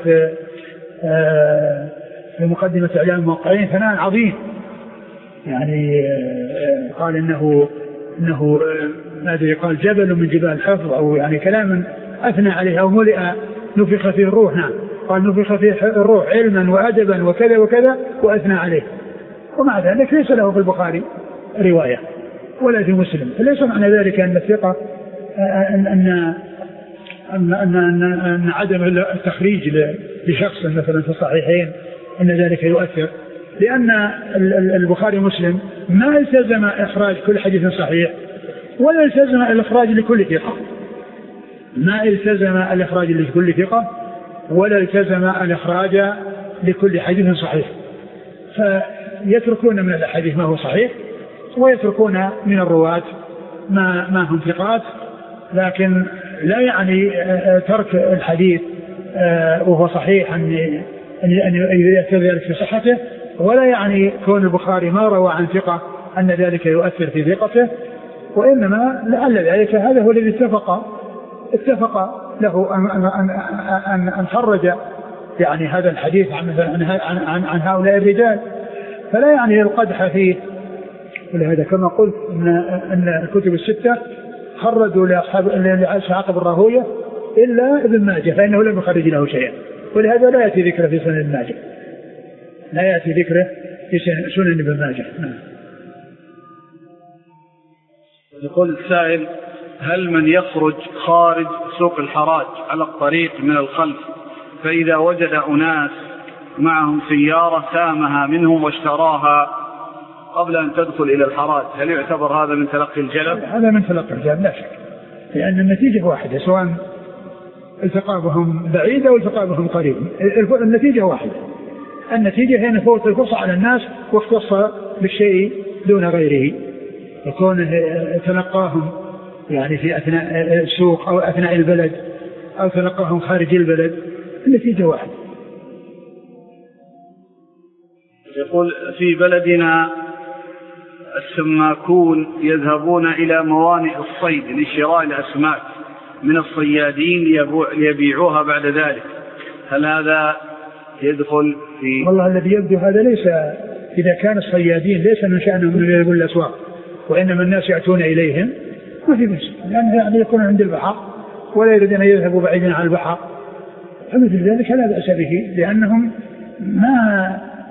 في مقدمة إعلام الموقعين ثناء عظيم، يعني قال إنه إنه ماذا قال جبل من جبال الحفظ، أو يعني كلاما أثنى عليه، أو ملئ نفخ فيه الروح. نعم قال نفخ فيه الروح علما وأدبا وكذا وكذا وأثنى عليه، ومع ذلك ليس له في البخاري رواية ولا في مسلم. فليس معنى ذلك أن الثقة أن أن أن أن, أن, أن عدم التخريج لشخص مثلا في الصحيحين أن ذلك يؤثر، لأن البخاري ومسلم ما التزم إخراج كل حديث صحيح، ولا التزم الإخراج لكل ثقة، ما التزم الإخراج لكل ثقة ولا التزم الإخراج لكل حديث صحيح، فيتركون من الحديث ما هو صحيح ويتركون من الرواة ما ما هم ثقات، لكن لا يعني ترك الحديث وهو صحيح أن أن يؤثر ذلك في صحته، ولا يعني كون البخاري ما روى عن ثقة أن ذلك يؤثر في ثقته، وإنما لعل ذلك هذا هو الذي اتفق اتفق له أن أن أن, أن خرج يعني هذا الحديث عن عن عن, عن هؤلاء الرجال، فلا يعني القدح فيه. ولهذا كما قلت ان ان الكتب السته خرجوا لاصحاب لإسحاق بن راهويه الا ابن ماجه فانه لم يخرج له شيئا، ولهذا لا ياتي ذكره في سنن ابن ماجه، لا ياتي ذكره في سنن ابن ماجه. يقول السائل: هل من يخرج خارج سوق الحراج على الطريق من الخلف فإذا وجد أناس معهم سيارة سامها منهم واشتراها قبل أن تدخل إلى الحراج، هل يعتبر هذا من تلقي الجلب؟ هذا من تلقي الجلب لا شك، لأن النتيجة واحدة، سواء التقى بهم بعيد أو التقى بهم قريب، النتيجة واحدة. النتيجة هي نفوت الفرصة على الناس واختص بالشيء دون غيره، يكون تلقاهم يعني في أثناء السوق أو أثناء البلد أو تلقاهم خارج البلد، النتيجة واحدة. يقول: في بلدنا السماكون يذهبون إلى موانئ الصيد لشراء الأسماك من الصيادين ليبيعوها بعد ذلك، هل هذا يدخل في؟ والله الذي يبدو هذا ليس، إذا كان الصيادين ليس من شأنهم من يذهبون الأسواق، وإنما الناس يأتون إليهم ما في بس، لأن يعني يكون عند البحر ولا يريدون أن يذهبوا بعيدا عن البحر، فمثل ذلك لا بأس به، لأنهم ما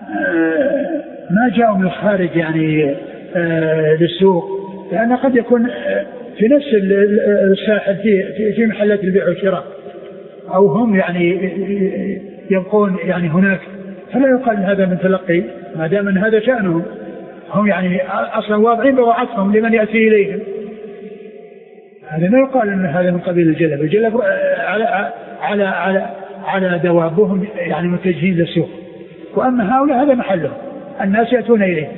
ما جاءوا من الخارج يعني للسوق، لأن قد يكون في نفس الساحل في في محلات البيع والشراء، أو هم يعني يبقون يعني هناك، فلا يقال هذا من تلقي، ما دام أن هذا شأنهم، هم يعني أصلا واضعين بضاعتهم لمن يأتي إليهم، هذا لا يقال أن هذا من قبيل الجلب. الجلب على على على على دوابهم يعني متجهين للسوق، وأما هؤلاء هذا محلهم، الناس يأتون إليه.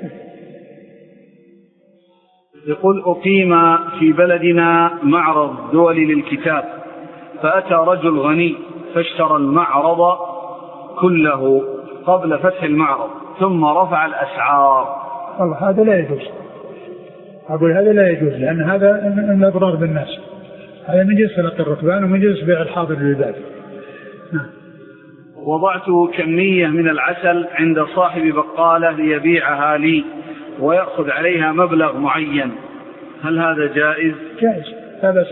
يقول أقيم في بلدنا معرض دولي للكتاب، فأتى رجل غني فاشترى المعرض كله قبل فتح المعرض ثم رفع الأسعار. والله هذا لا يجوز، أقول هذا لا يجوز، لأن هذا من أضرار بالناس، هذا من جنس تلقي الركبان ومن جنس بيع الحاضر للباد. وضعت كمية من العسل عند صاحب بقالة ليبيعها لي ويأخذ عليها مبلغ معين، هل هذا جائز؟ جائز، لا بأس.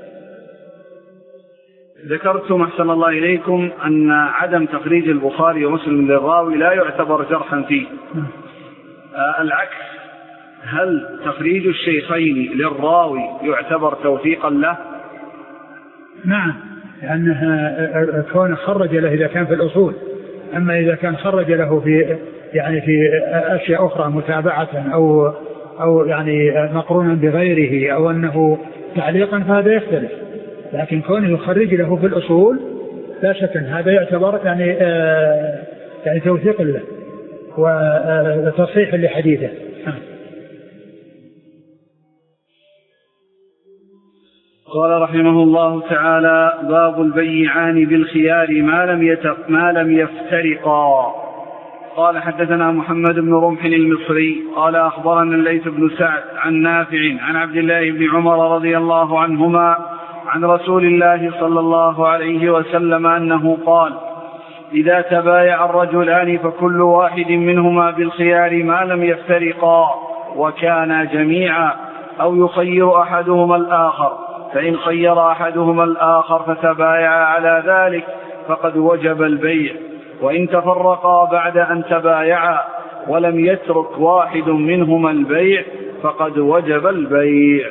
ذكرتم أحسن الله إليكم أن عدم تخريج البخاري ومسلم للراوي لا يعتبر جرحا فيه. آه العكس، هل تخريج الشيخين للراوي يعتبر توثيقا له؟ نعم، لأنها كون خرج له إذا كان في الأصول، أما إذا كان خرج له في يعني في أشياء أخرى متابعة أو أو يعني مقرونا بغيره أو أنه تعليقا فهذا يختلف، لكن كونه يخرج له في الأصول لا شك أن هذا يعتبر يعني آه يعني توثيق له وتصحيح لحديثه. قال رحمه الله تعالى: باب البيعان بالخيار ما لم يتق ما لم يفترقا. قال: حدثنا محمد بن رمح المصري قال: أخبرنا الليث بن سعد عن نافع عن عبد الله بن عمر رضي الله عنهما عن رسول الله صلى الله عليه وسلم أنه قال: إذا تبايع الرجلان فكل واحد منهما بالخيار ما لم يفترقا وكانا جميعا، أو يخير أحدهما الآخر، فإن خير أحدهما الآخر فتبايع على ذلك فقد وجب البيع، وإن تفرقا بعد أن تبايعا ولم يترك واحد منهما البيع فقد وجب البيع.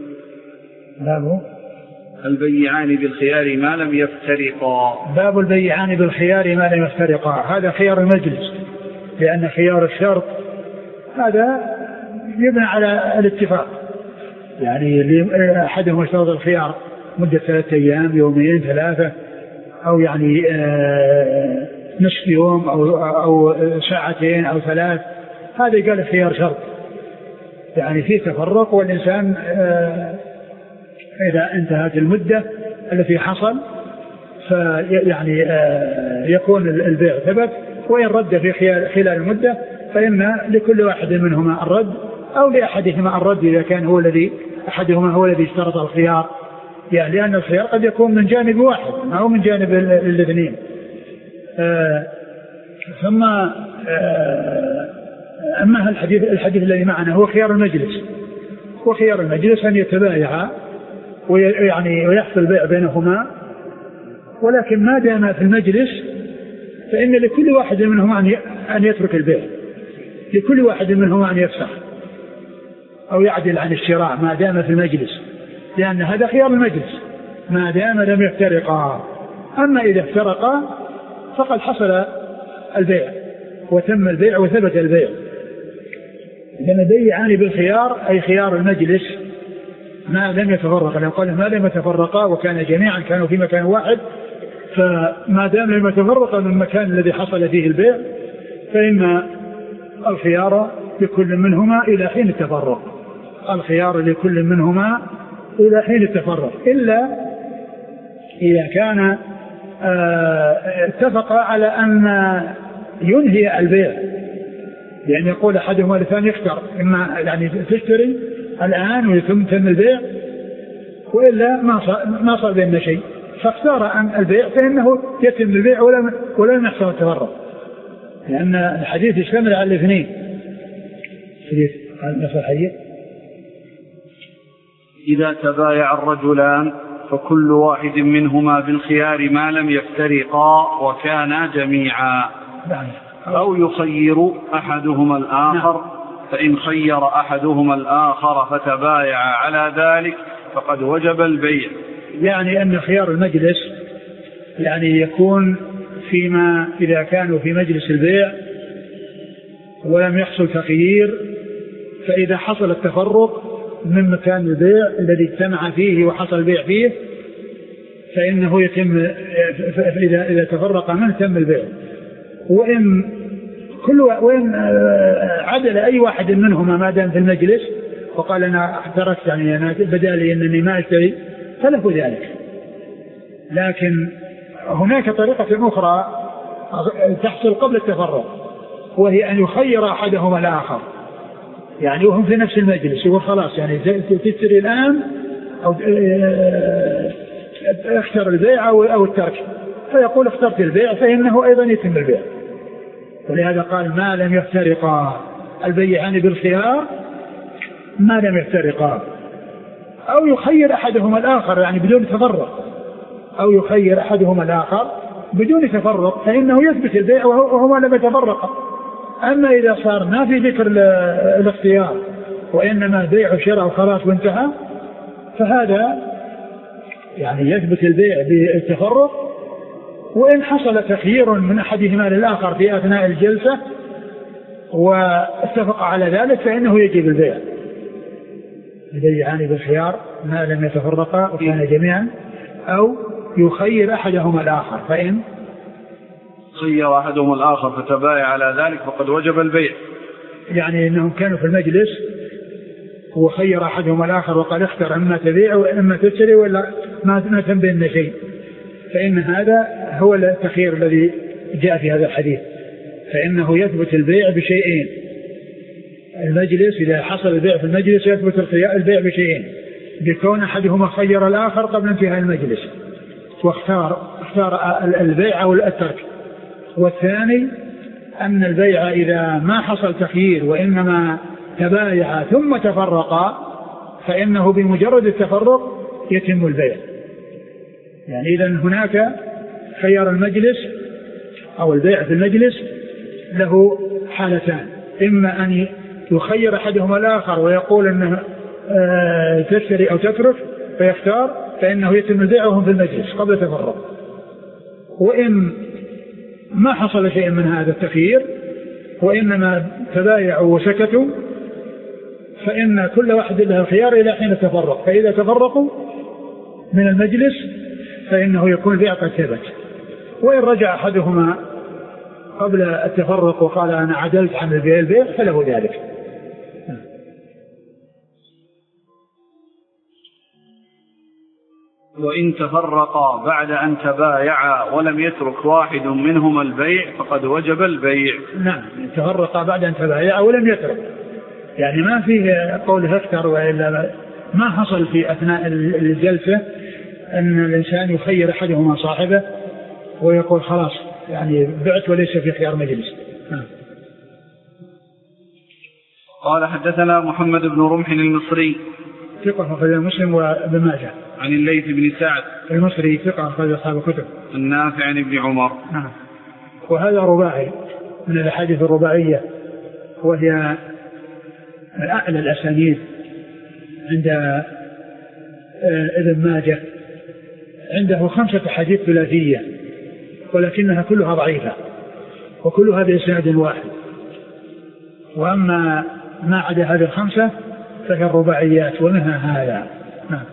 باب البيعان بالخيار ما لم يفترقا. باب البيعان بالخيار ما لم يفترقا، هذا خيار المجلس، لأن خيار الشرط هذا يبنى على الاتفاق، يعني أحدهم يشترط الخيار مدة ثلاثة أيام، يومين، ثلاثة، أو يعني آه نصف يوم أو, أو ساعتين أو ثلاث، هذا قال خيار شرط، يعني في تفرق، والإنسان آه إذا انتهت المدة التي حصل فيعني آه يكون البيع ثبت، وإن رد في خلال المدة فإن لكل واحد منهما الرد أو لأحدهما الرد إذا كان هو الذي أحدهما هو الذي اشترط الخيار، يعني لأن الخيار قد يكون من جانب واحد أو من جانب الاثنين. آه ثم آه أما الحديث الحديث الذي معنا هو خيار المجلس، وخيار المجلس أن يتبايعا ويعني ويحصل بيع بينهما، ولكن ما دام في المجلس فإن لكل واحد منهما أن يترك البيع، لكل واحد منهما أن يفسخ أو يعدل عن الشراء ما دام في المجلس، لأن هذا خيار المجلس ما دام لم يفترقا. أما إذا افترقا فقد حصل البيع وتم البيع وثبت البيع، لأن بيعان بالخيار أي خيار المجلس ما لم يتفرقا، لو قال ما لم يتفرقا وكان جميعا كانوا في مكان واحد، فما دام لم يتفرقا من المكان الذي حصل فيه البيع فإن الخيار لكل منهما إلى حين التفرق، الخيار لكل منهما إلى حين التفرق، إلا إذا كان اه اتفق على أن ينهي البيع يعني يقول أحدهما للثاني اختر، إما يعني تشتري الآن ويتم تم البيع وإلا ما صار ما صار بيننا شيء، فاختار عن البيع فإنه يتم البيع ولا ولا يحصل التفرق، لأن الحديث يشتمل على الاثنين. حديث نفس الحديث إذا تبايع الرجلان فكل واحد منهما بالخيار ما لم يفترقا وكانا جميعا، أو يخير أحدهما الآخر، فإن خير أحدهما الآخر فتبايع على ذلك فقد وجب البيع. يعني أن خيار المجلس يعني يكون فيما إذا كانوا في مجلس البيع ولم يحصل تغيير، فإذا حصل التفرق من مكان البيع الذي اجتمع فيه وحصل البيع فيه فإنه يتم، إذا إذا تفرق منه تم البيع. وإن كل وإن عدل أي واحد منهما ما دام في المجلس وقال أنا احترقت يعني أنا بدالي أنني ما أشتري فله ذلك. لكن هناك طريقة أخرى تحصل قبل التفرق، وهي أن يخير أحدهما الآخر، يعني وهم في نفس المجلس يقول خلاص يعني تشتري الآن أو اختر البيع أو الترك، فيقول اخترت البيع فإنه أيضا يتم البيع. ولهذا قال ما لم يفترقا البيعان بالخيار ما لم يفترقا، أو يخير أحدهما الآخر يعني بدون تفرق، أو يخير أحدهما الآخر بدون تفرق فإنه يثبت البيع وهما لم يتفرقا. أما إذا صار ما في ذكر الاختيار وإنما بيع وشراء وخلاص وانتهى فهذا يعني يثبت البيع بالتفرق، وإن حصل تخيير من أحدهما للآخر في أثناء الجلسة واتفق على ذلك فإنه يجب البيع. البيعان بالخيار ما لم يتفرقا وكان جميعا، أو يخير أحدهما الآخر، فإن خير أحدهما الآخر فتبايع على ذلك فقد وجب البيع. يعني أنهم كانوا في المجلس وخير أحدهما الآخر وقال اختر أما تبيع وإما تشتري ولا ما تم بيننا شيء، فإن هذا هو التخيير الذي جاء في هذا الحديث، فإنه يثبت البيع بشيئين. المجلس إذا حصل البيع في المجلس يثبت البيع بشيئين: بكون أحدهما خير الآخر قبل انتهاء المجلس واختار اختار البيع أو الترك، والثاني أن البيع إذا ما حصل تخيير وإنما تبايع ثم تفرقا فإنه بمجرد التفرق يتم البيع. يعني إذا هناك خيار المجلس أو البيع في المجلس له حالتان: إما أن يخير أحدهما الآخر ويقول أنه تشتري أو تترك فيختار فإنه يتم البيع وهم في المجلس قبل تفرق، وإن ما حصل شيء من هذا التخيير وإنما تبايعوا وسكتوا فإن كل واحد له الخيار إلى حين تفرق، فإذا تفرقوا من المجلس فإنه يكون البيع قد ثبت. وإن رجع أحدهما قبل التفرق وقال أنا عدلت عن البيع البيع فله ذلك. وإن تفرقا بعد أن تبايعا ولم يترك واحد منهما البيع فقد وجب البيع. نعم، تفرقا بعد أن تبايعا ولم يترك، يعني ما فيه قول هكتر، وإلا ما حصل في أثناء الجلسة أن الإنسان يخير أحدهما صاحبه ويقول خلاص يعني بعت وليس في خيار مجلس. نعم. قال حدثنا محمد بن رمح المصري ثقة أخرج مسلم وابن ماجه. عن الليث بن سعد المصري ثقة أخرج أصحاب الكتب. النافع عن ابن عمر. نعم. وهذا رباعي من الأحاديث الرباعية، وهي من أعلى الأسانيد عند ابن ماجه. عنده خمسة أحاديث ثلاثية ولكنها كلها ضعيفة وكلها بإسناد واحد، وأما ما عدا هذه الخمسة فهي الرباعيات ومنها هذا. نعم.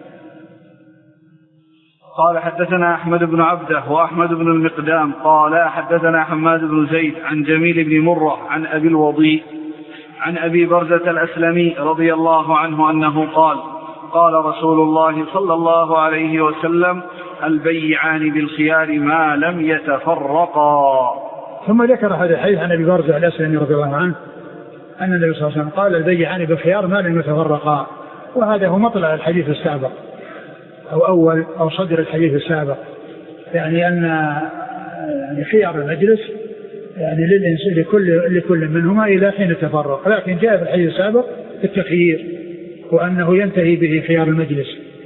قال حدثنا أحمد بن عبده وأحمد بن المقدام قال حدثنا حماد بن زيد عن جميل بن مرة عن أبي الوضيء عن أبي برزة الأسلمي رضي الله عنه أنه قال قال رسول الله صلى الله عليه وسلم البيعان بالخيار ما لم يتفرقا. ثم ذكر هذا الحديث عن أبي برزة الأسلمي رضي الله عنه أن النبي صلى الله عليه وسلم قال البيعان بالخيار ما لم يتفرقا، وهذا هو مطلع الحديث السابق أو أول أو صدر الحديث السابق، يعني أن يعني خيار المجلس يعني للإنسان لكل لكل منهما إلى حين التفرق، لكن جاء في الحديث السابق التخيير وأنه ينتهي به خيار المجلس.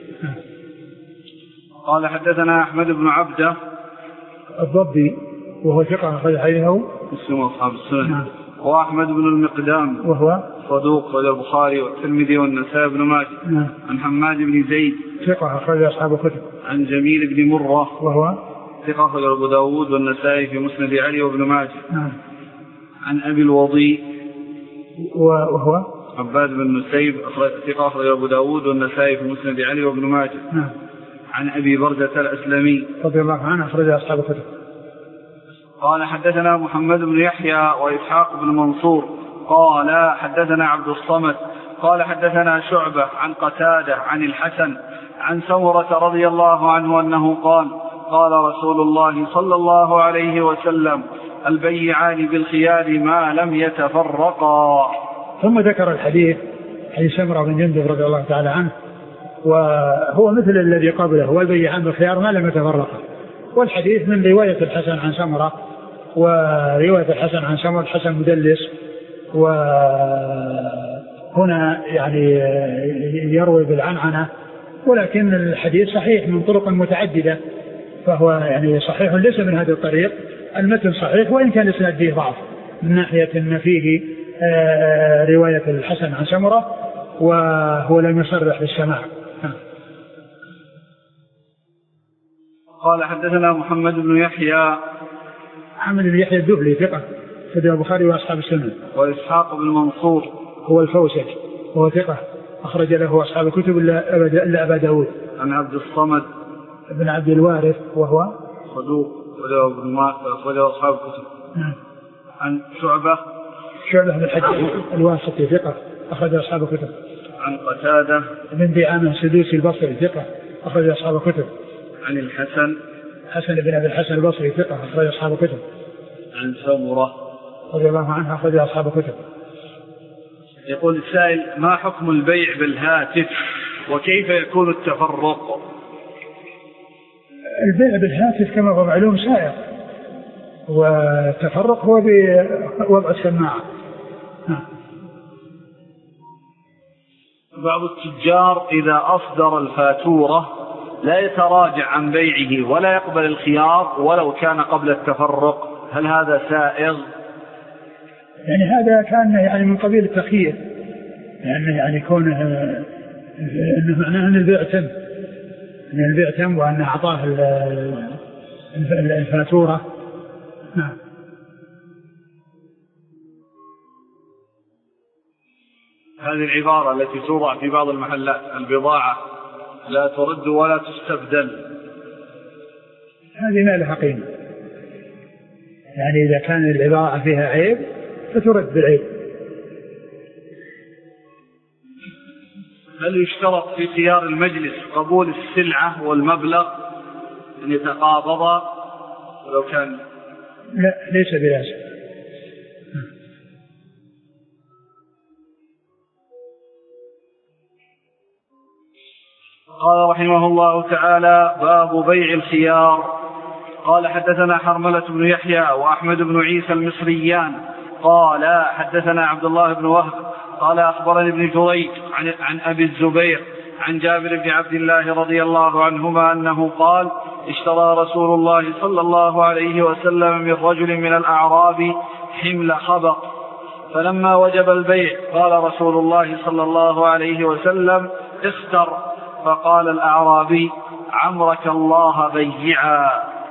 قال حدثنا أحمد بن عبده الضبي وهو ثقة أخرج حديثه مسلم وأصحاب السنن، وأحمد بن المقدام وهو صدوق وله البخاري والترمذي والنسائي بن ماجه. نعم. عن حماد بن زيد ثقة أخرج أصحاب الكتب. عن جميل بن مرة وهو ثقة أخرج أبو داود والنسائي في مسند علي وابن ماجه. نعم. عن أبي الوضيء وهو عباد بن نسيب ثقة أخرج أبو داود والنسائي في مسند علي وابن ماجه. نعم. عن أبي بردة الأسلمي رضي الله عنه أخرج أصحاب الكتب. قال حدثنا محمد بن يحيى وإسحاق بن منصور قال حدثنا عبد الصمد قال حدثنا شعبة عن قتادة عن الحسن عن سمرة رضي الله عنه أنه قال قال رسول الله صلى الله عليه وسلم البيعان بالخيار ما لم يتفرقا. ثم ذكر الحديث حديث سمرة بن جندب رضي الله تعالى عنه، وهو مثل الذي قبله، والبيعان بالخيار ما لم يتفرقا، والحديث من رواية الحسن عن سمرة، ورواية الحسن عن سمرة الحسن مدلس، وهنا يعني يروي بالعنعنة، ولكن الحديث صحيح من طرق متعددة، فهو يعني صحيح ليس من هذا الطريق، المتن صحيح وإن كان الإسناد فيه ضعف من ناحية أن فيه رواية الحسن عن سمرة وهو لم يصرح بالسماع. قال حدثنا محمد بن يحيى محمد بن يحيى الدهلي ثقة في البخاري وأصحاب السنن، وإسحاق بن منصور هو الفوسج وهو ثقة أخرج له أصحاب الكتب إلا أبا داود. عن عبد الصمد بن عبد الوارث وهو صدوق وله أصحاب الكتب. عن شعبة شعبة بن الحجاج الواسطي ثقة أخرج أصحاب الكتب. عن قتادة بن دعامة السدوسي البصري ثقة أخرج أصحاب الكتب. عن الحسن حسن بن أبي الحسن البصري ثقة أخرج أصحاب الكتب. عن سمرة رضي الله عنه أخرج أصحاب الكتب. يقول السائل ما حكم البيع بالهاتف وكيف يكون التفرق؟ البيع بالهاتف كما هو معلوم سائر، والتفرق هو بوضع السماعة. بعض التجار إذا أصدر الفاتورة لا يتراجع عن بيعه ولا يقبل الخيار ولو كان قبل التفرق، هل هذا سائغ؟ يعني هذا كان يعني من قبيل التخيير، يعني يعني كونه انه معناه ان البيع تم، ان البيع تم وان اعطاه الفاتوره. نعم. هذه العبارة التي توضع في بعض المحلات البضاعة لا ترد ولا تستبدل، هذه ما لها قيمة، يعني إذا كان العبارة فيها عيب فترد بالعيب. هل يشترط في خيار المجلس قبول السلعة والمبلغ أن يتقابضا ولو كان؟ لا، ليس بلازم. قال رحمه الله تعالى باب بيع الخيار. قال حدثنا حرملة بن يحيى وأحمد بن عيسى المصريان قال حدثنا عبد الله بن وهب قال أخبرني ابن جريج عن, عن أبي الزبير عن جابر بن عبد الله رضي الله عنهما أنه قال اشترى رسول الله صلى الله عليه وسلم من رجل من الأعراب حمل خبق، فلما وجب البيع قال رسول الله صلى الله عليه وسلم اختر، فقال الأعرابي عمرك الله بيعا.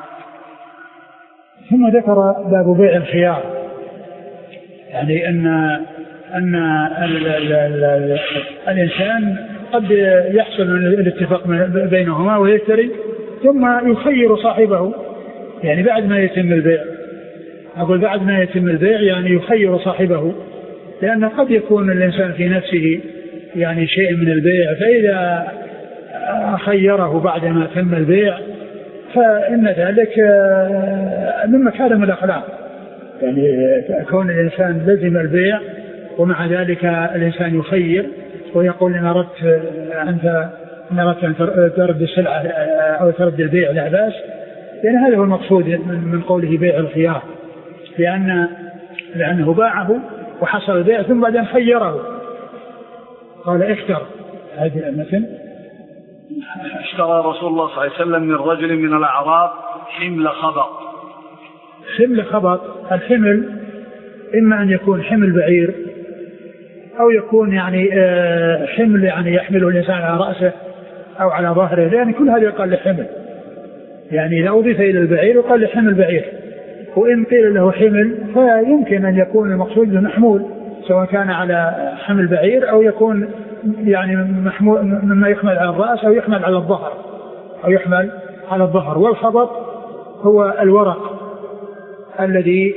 ثم ذكر باب بيع الخيار، يعني أن أن ال ال ال ال الإنسان قد يحصل الاتفاق بينهما ويشتري ثم يخير صاحبه، يعني بعد ما يتم البيع، أقول بعد ما يتم البيع يعني يخير صاحبه، لأن قد يكون الإنسان في نفسه يعني شيء من البيع، فإذا خيره بعد ما تم البيع فإن ذلك من مكارم الأخلاق، يعني كون الإنسان لزم البيع ومع ذلك الإنسان يخير ويقول إن أردت أنت إن أردت أن ترد السلعة أو ترد البيع لا بأس، لأن هذا هو المقصود من قوله بيع الخيار، لأن لأنه باعه وحصل البيع ثم بعدين خيره قال اختر. هذه مثل اشترى رسول الله صلى الله عليه وسلم من رجل من الأعراب حمل خبط. حمل خبط، الحمل إما أن يكون حمل بعير أو يكون يعني حمل يعني يحمله الإنسان على رأسه أو على ظهره، لأن كل هذا يقال له حمل، يعني إذا أضيف إلى البعير يقال له حمل بعير. وإن قيل له حمل فيمكن أن يكون المقصود محمول، سواء كان على حمل بعير أو يكون يعني محمول مما يحمل على الرأس أو يحمل على الظهر أو يحمل على الظهر. والخبط هو الورق الذي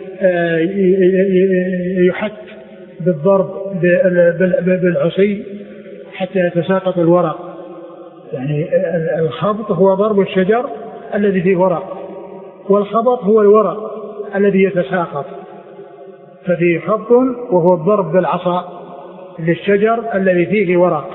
يحك بالضرب بالعصي حتى يتساقط الورق، يعني الخبط هو ضرب الشجر الذي فيه ورق، والخبط هو الورق الذي يتساقط، ففيه خبط وهو الضرب بالعصا للشجر الذي فيه ورق،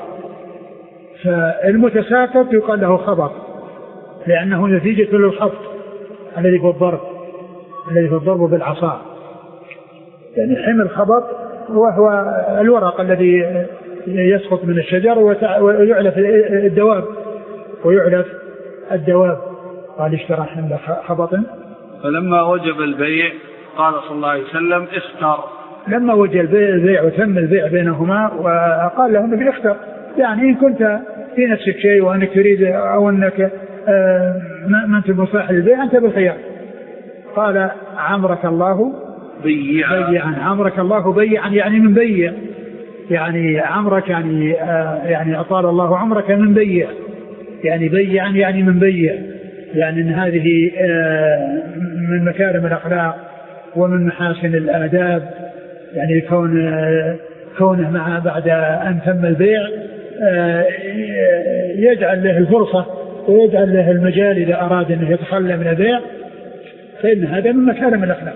فالمتساقط يقال له خبط لأنه نتيجة للخبط الذي هو الضرب الذي هو الضرب بالعصا. يعني حمل خبط وهو الورق الذي يسقط من الشجر ويعلف الدواب ويعلف الدواب. قال اشترى حمل خبط فلما وجب البيع قال صلى الله عليه وسلم اختر. لما وجب البيع وتم البيع بينهما وقال له النبي اختر، يعني إن كنت في نفسك شيء وأنك تريد أو أنك ما أنت مصاحب البيع أنت بالخيار. قال عمرك الله بيعا. بيعا عمرك الله بيعا يعني من بيع، يعني عمرك يعني آه يعني أطال الله عمرك من بيع، يعني بيعا يعني من بيع، يعني أن هذه آه من مكارم الأخلاق ومن محاسن الآداب، يعني كون آه كونه مع بعد أن تم البيع آه يجعل له الفرصة ويجعل له المجال إذا أراد أن يتخلى من البيع، فإن هذا من مكارم الأخلاق.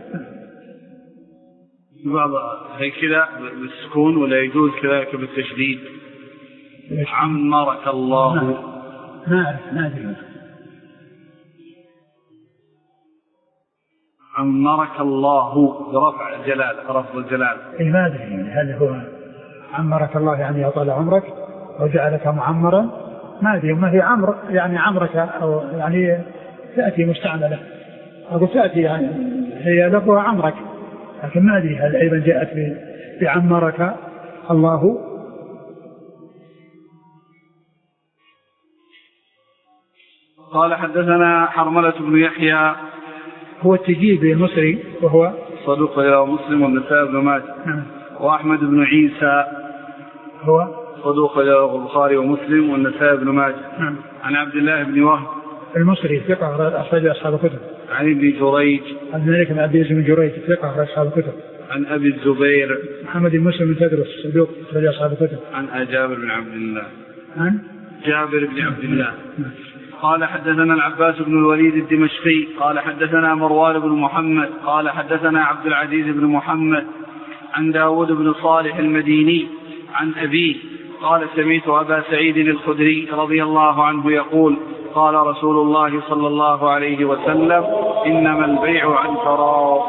بعض هي كذا بالسكون ولا يجوز كذلك بالتشديد؟ عمرك الله. ما أعرف ما أدري. عمرك الله برفع الجلال، رفض الجلال. إيه ما أدري هل هو عمرك الله يعني أطال عمرك وجعلك معمرا، ما أدري. ما هي عمر يعني عمرك أو يعني تأتي مستعملة أو تأتي يعني هي لفظها عمرك، لكن ما أدري هل أيضا جاءت بعمرك الله. قال حدثنا حرملة بن يحيى هو التجيبي المصري وهو صدوق رواه مسلم والنسائي بن ماجه. وأحمد بن عيسى هو صدوق رواه البخاري ومسلم والنسائي بن ماجه. عن عبد الله بن وهب المصري ثقة أخرج أصحاب الكتب. عن ابن جريج عن مالك بن عبد العزيز بن جريج ثقة أخرج أصحاب الكتب. عن أبي الزبير محمد بن مسلم بن تدرس صدوق أخرج أصحاب الكتب. عن جابر بن عبد الله عن جابر بن عبد الله قال حدثنا العباس بن الوليد الدمشقي قال حدثنا مروان بن محمد قال حدثنا عبد العزيز بن محمد عن داود بن صالح المديني عن أبيه قال سمعت أبا سعيد الخدري رضي الله عنه يقول قال رسول الله صلى الله عليه وسلم إنما البيع عن تراض.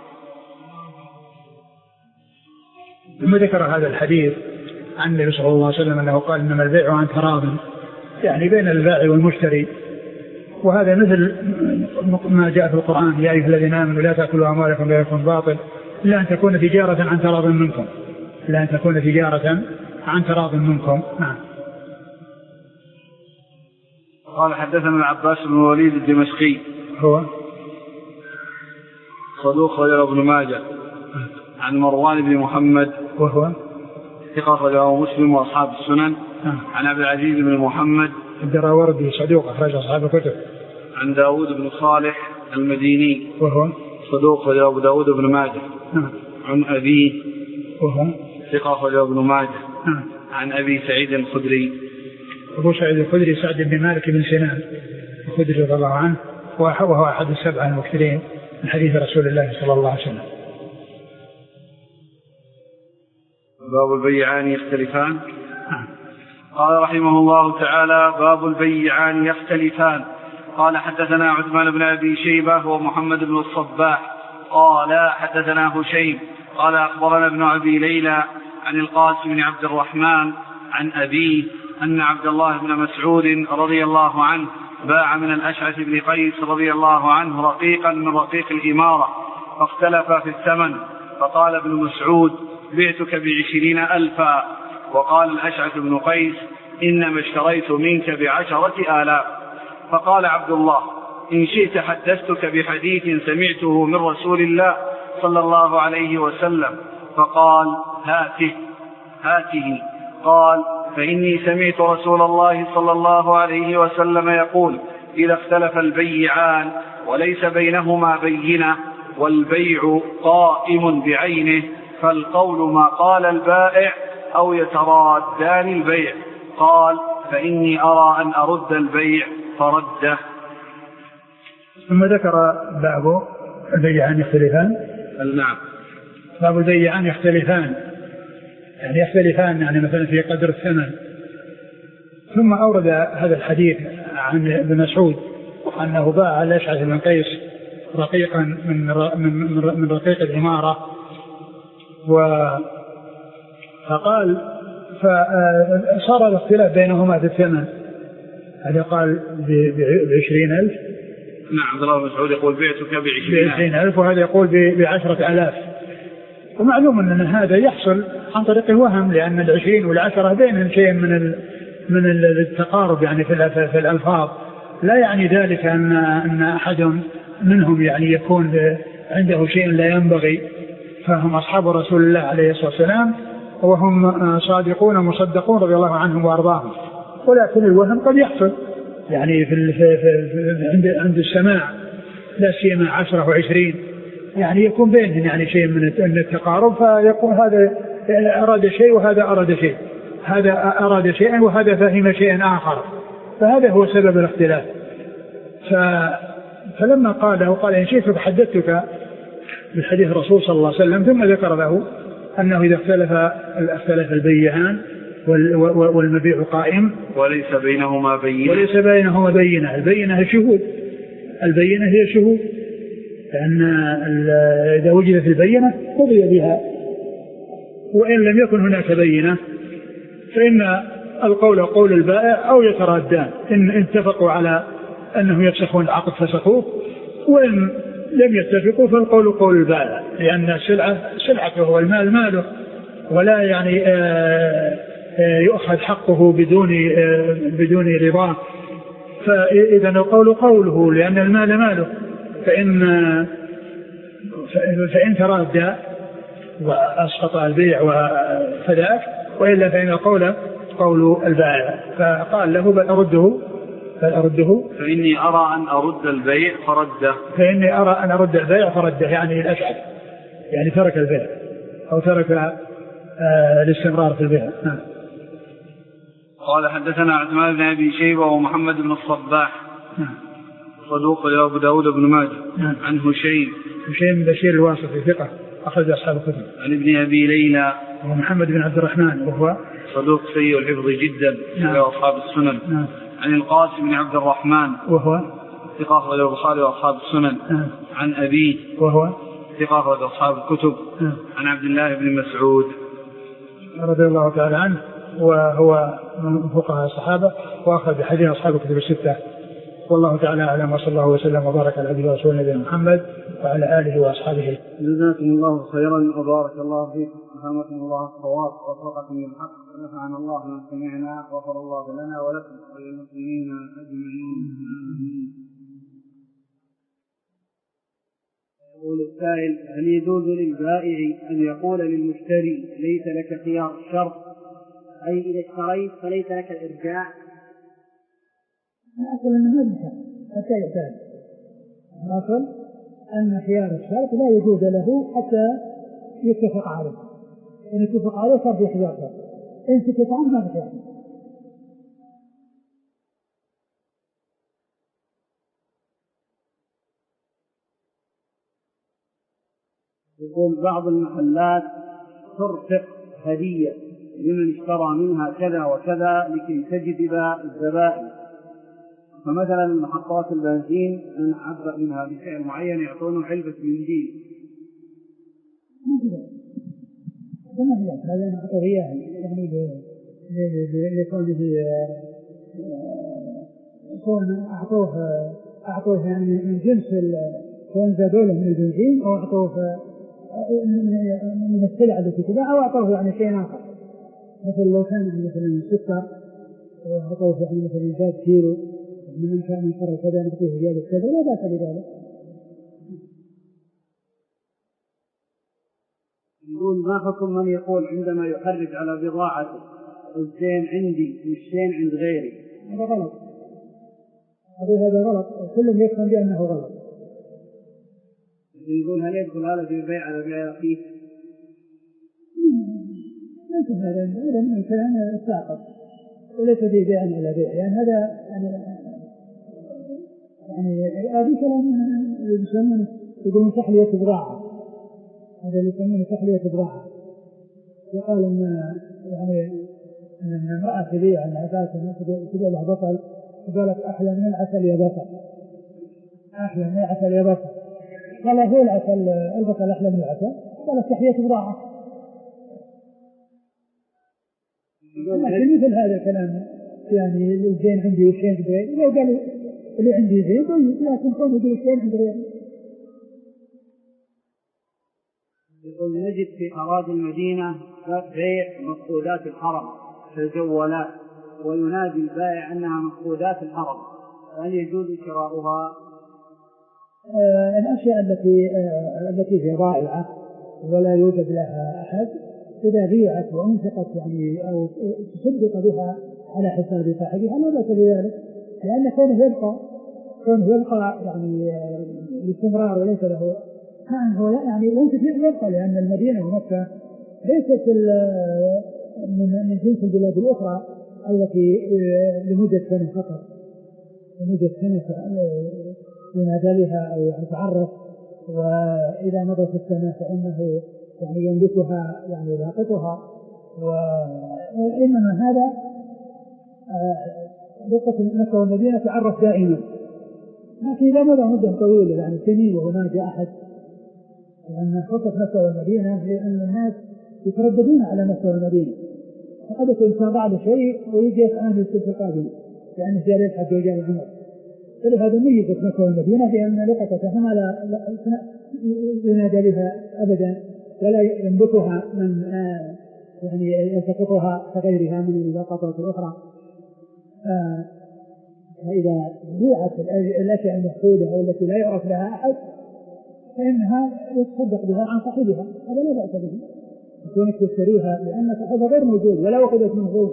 ثم ذكر هذا الحديث عن النبي صلى الله عليه وسلم أنه قال إنما البيع عن تراض، يعني بين البائع والمشتري، وهذا مثل ما جاء في القرآن يا أيها الذين آمنوا لا تأكلوا أموالكم بينكم باطل إلا أن تكون تجارة عن تراض منكم إلا أن تكون تجارة عن تراض منكم. نعم. قال حدثنا العباس بن الوليد الدمشقي هو صدوق رواه ابن ماجه. عن مروان بن محمد وهو ثقة رواه مسلم وأصحاب السنن. عن عبد العزيز بن محمد الدراوردي صدوق أخرج أصحاب الكتب. عن داود بن صالح المديني وهو صدوق رواه أبو داود بن ماجه. عن أبيه وهو ثقة رواه ابن ماجه. عن أبي سعيد الخدري أبو سعيد الخدري سعد بن مالك بن سنان الخدري رضي الله عنه وهو أحد السبعة المكثرين من حديث رسول الله صلى الله عليه وسلم. باب البيعان يختلفان. قال رحمه الله تعالى: باب البيعان يختلفان. قال: حدثنا عثمان بن أبي شيبة ومحمد بن الصباح قال: حدثنا هشيم قال: أخبرنا ابن أبي ليلى عن القاسم بن عبد الرحمن عن أبيه أن عبد الله بن مسعود رضي الله عنه باع من الأشعث بن قيس رضي الله عنه رقيقا من رقيق الإمارة، فاختلف في الثمن، فقال ابن مسعود: بعتك بعشرين ألفا. وقال الأشعث بن قيس: إنما اشتريت منك بعشرة آلاف. فقال عبد الله: إن شئت حدثتك بحديث سمعته من رسول الله صلى الله عليه وسلم. فقال: هاته هاته. قال: فإني سمعت رسول الله صلى الله عليه وسلم يقول: إذا اختلف البيعان وليس بينهما بينة والبيع قائم بعينه، فالقول ما قال البائع أو يترادان البيع. قال: فإني أرى أن أرد البيع فرده. ثم ذكر باب البيعان يختلفان. نعم. باب البيعان يختلفان يعني يختلفان يعني مثلا في قدر الثمن. ثم أورد هذا الحديث عن ابن مسعود أنه باع الأشعث بن قيس رقيقا من من رقيق الإمارة، فقال فصار الاختلاف بينهما في الثمن. هذا قال بعشرين ألف. نعم. عبد الله بن مسعود يقول: بعتك بعشرين ألف، وهذا يقول بعشرة آلاف. ومعلوم أن هذا يحصل عن طريق الوهم، لأن العشرين والعشرة بينهم شيء من ال من التقارب يعني في في الألفاظ. لا يعني ذلك أن أن أحد منهم يعني يكون عنده شيء لا ينبغي، فهم أصحاب رسول الله عليه الصلاة والسلام وهم صادقون مصدقون رضي الله عنهم وأرضاهم. ولكن الوهم قد يحصل يعني في, في, في عند عند السماع، لا سيما عشرة وعشرين، يعني يكون بينهم يعني شيء من التقارب، فيقول هذا أراد شيء وهذا أراد شيء، هذا أراد شيئا وهذا فهم شيئا آخر، فهذا هو سبب الاختلاف. فلما قال وقال: إن شئت فحدثتك بالحديث الرسول صلى الله عليه وسلم، ثم ذكر له أنه إذا اختلف اختلف البيعان والمبيع قائم وليس بينهما بينة وليس بينهما بينة. البينة هي شهود، البينة هي شهود، لأن إذا وجدت البينة قضي بها، وإن لم يكن هناك بينة فإن القول قول البائع أو يترادان. إن اتفقوا على أنهم يفسخون العقد فسخوه، وإن لم يتفقوا فالقول قول البائع، لأن السلعة سلعته والمال ماله، ولا يعني يؤخذ حقه بدون بدون رضاه. فإذا القول قوله لأن المال ماله، فإن فإن ترادى وأسقط البيع وفداك، وإلا فإن القول قول البائع. فقال له: بل أرده بل أرده فإني أرى أن أرد البيع فرده فإني أرى أن أرد البيع فرده يعني الأشعث، يعني ترك البيع أو ترك آه الاستمرار في البيع. نعم. قال: حدثنا عثمان بن أبي شيبة ومحمد بن الصباح نعم. صدوق لأبو داود بن ماجه. نعم. عن هشيم هشيم بن بشير الواسطي ثقة أخرج أصحاب الكتب. عن ابن أبي ليلى ومحمد بن عبد الرحمن وهو صدوق سيء الحفظ جدا. نعم. أصحاب السنن. نعم. عن القاسم بن عبد الرحمن وهو ثقة أخرج البخاري وأصحاب السنن. نعم. عن أبيه وهو ثقة أخرج أصحاب الكتب. نعم. عن عبد الله بن مسعود رضي الله تعالى عنه، وهو من فقهاء الصحابة وأخرج حديث أصحاب الكتب الستة. والله تعالى أعلم، وصلى الله وسلم وبارك على عبده ورسوله نبينا محمد وعلى آله وأصحابه. جزاكم الله خيرا وبارك الله فيكم، ألهمكم الله الصواب ووفقكم للحق، ونفعنا الله ما سمعنا، وغفر الله لنا ولكم وللمسلمين أجمعين. يقول السائل: هل يجوز للبائع أن يقول للمشتري ليس لك خيار الشرط، أي إذا اشتريت فليس لك الإرجاع؟ الأصل أنه ما يشرط حتى يحتاج. الأصل أن خيار الشرط لا يجوز له حتى يتفق عليه. إن اتفق عليه صار في خيار شرط، إن سكت عنه ما في خيار. يقول: بعض المحلات ترفق هدية لمن اشترى منها كذا وكذا لكي تجذب الزبائن. فمثلا محطات البنزين من عبر منها بسعر معين يعطونه علبة بنزين. ما في ذلك، هذا أعطوه إياه يعني لكونه كون أعطوه أعطوه يعني من جنس كون زادوا له من البنزين أو أعطوه من السلع التي تباع أو أعطوه يعني شيء آخر. مثل لو كان مثلا سكر وأعطوه يعني مثلا زاد كيلو من كان من شر كذا نعطيه زيادة كذا لا بأس بذلك. يقول ما حكم من يقول عندما يحرج على بضاعته الزين عندي والشين عند غيري؟ هذا غلط. هذا غلط، كلهم يفهم بأنه غلط. يقول هل يدخل هذا في البيع على بيع أخيه؟ ليس هذا هذا من الكلام الساقط وليس في بيع على بيع، يعني هذا يعني يعني هذا كلام يسمونه يقولون تحلية بضاعة، هذا اللي يسمونه تحلية بضاعة. يقال إن يعني إن امرأة تبيع أن عبادة تبيع لها بطل قالت أحلى من العسل يا بطل، أحلى من العسل يا بطل، قال هو العسل البطل أحلى من العسل، قالت تحلية بضاعة. لكن مثل هذا الكلام يعني الزين عندي والشين عند غيري، لو قال اللي عندي زين طيب، لكن كون يقول الشين عند غيري. يقول نجد في أراضي المدينة بيع مفقودات الحرم كالجوالات وينادي البائع أنها مفقودات الحرم، هل يجوز شراؤها؟ آه الأشياء التي آه التي هي ضائعة ولا يوجد لها أحد إذا بيعت وأنفقت يعني أو تصدق بها على حساب صاحبها لا بأس بذلك، لأن كونه يبقى كونه يبقى يعني باستمرار وليس له كان هو يعني ليس يبقى، لأن المدينة ومكة ليست من جنس البلاد الأخرى التي لمدة سنة فقط، لمدة سنة ينادى بها أو يتعرف، وإذا مضت السنة فإنه يعني يملكها يعني يلاقطها. وإنما هذا رقة مكة والمدينة تعرف دائما، لكن إذا مضى مدة طويلة يعني سنين وهناك أحد، لأن خطة مكة والمدينة لأن الناس يترددون على مكة والمدينة، فقد يكون بعض شيء ويجي يفعل السلف القادمة يعني زيادة الحج وجاء العمر. فلهذا ميزت مكة والمدينة بأن لقطتها ما لا ينادى بها أبدا ولا ينبتها من آه يعني يلتقطها كغيرها من اللقطات الأخرى. آه فإذا بيعت الأشياء المفقودة أو التي لا يعرف لها أحد فإنها يتصدق بها عن صاحبها، هذا لا بأس به، يكونك تشتريها لأن صاحبها غير موجود ولا وقدت من غيره.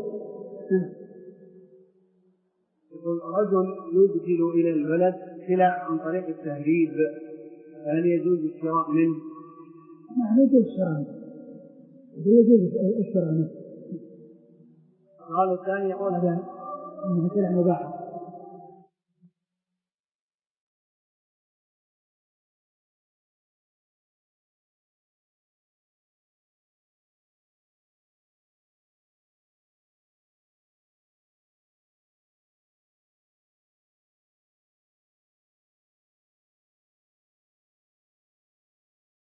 يقول رجل يدخل إلى البلد سلع عن طريق التهريب، هل يجوز الشراء منه؟ نعم يجوز الشراء منه، يجوز الشراء منه. السؤال الثاني يقول هذا من سلع مباحة.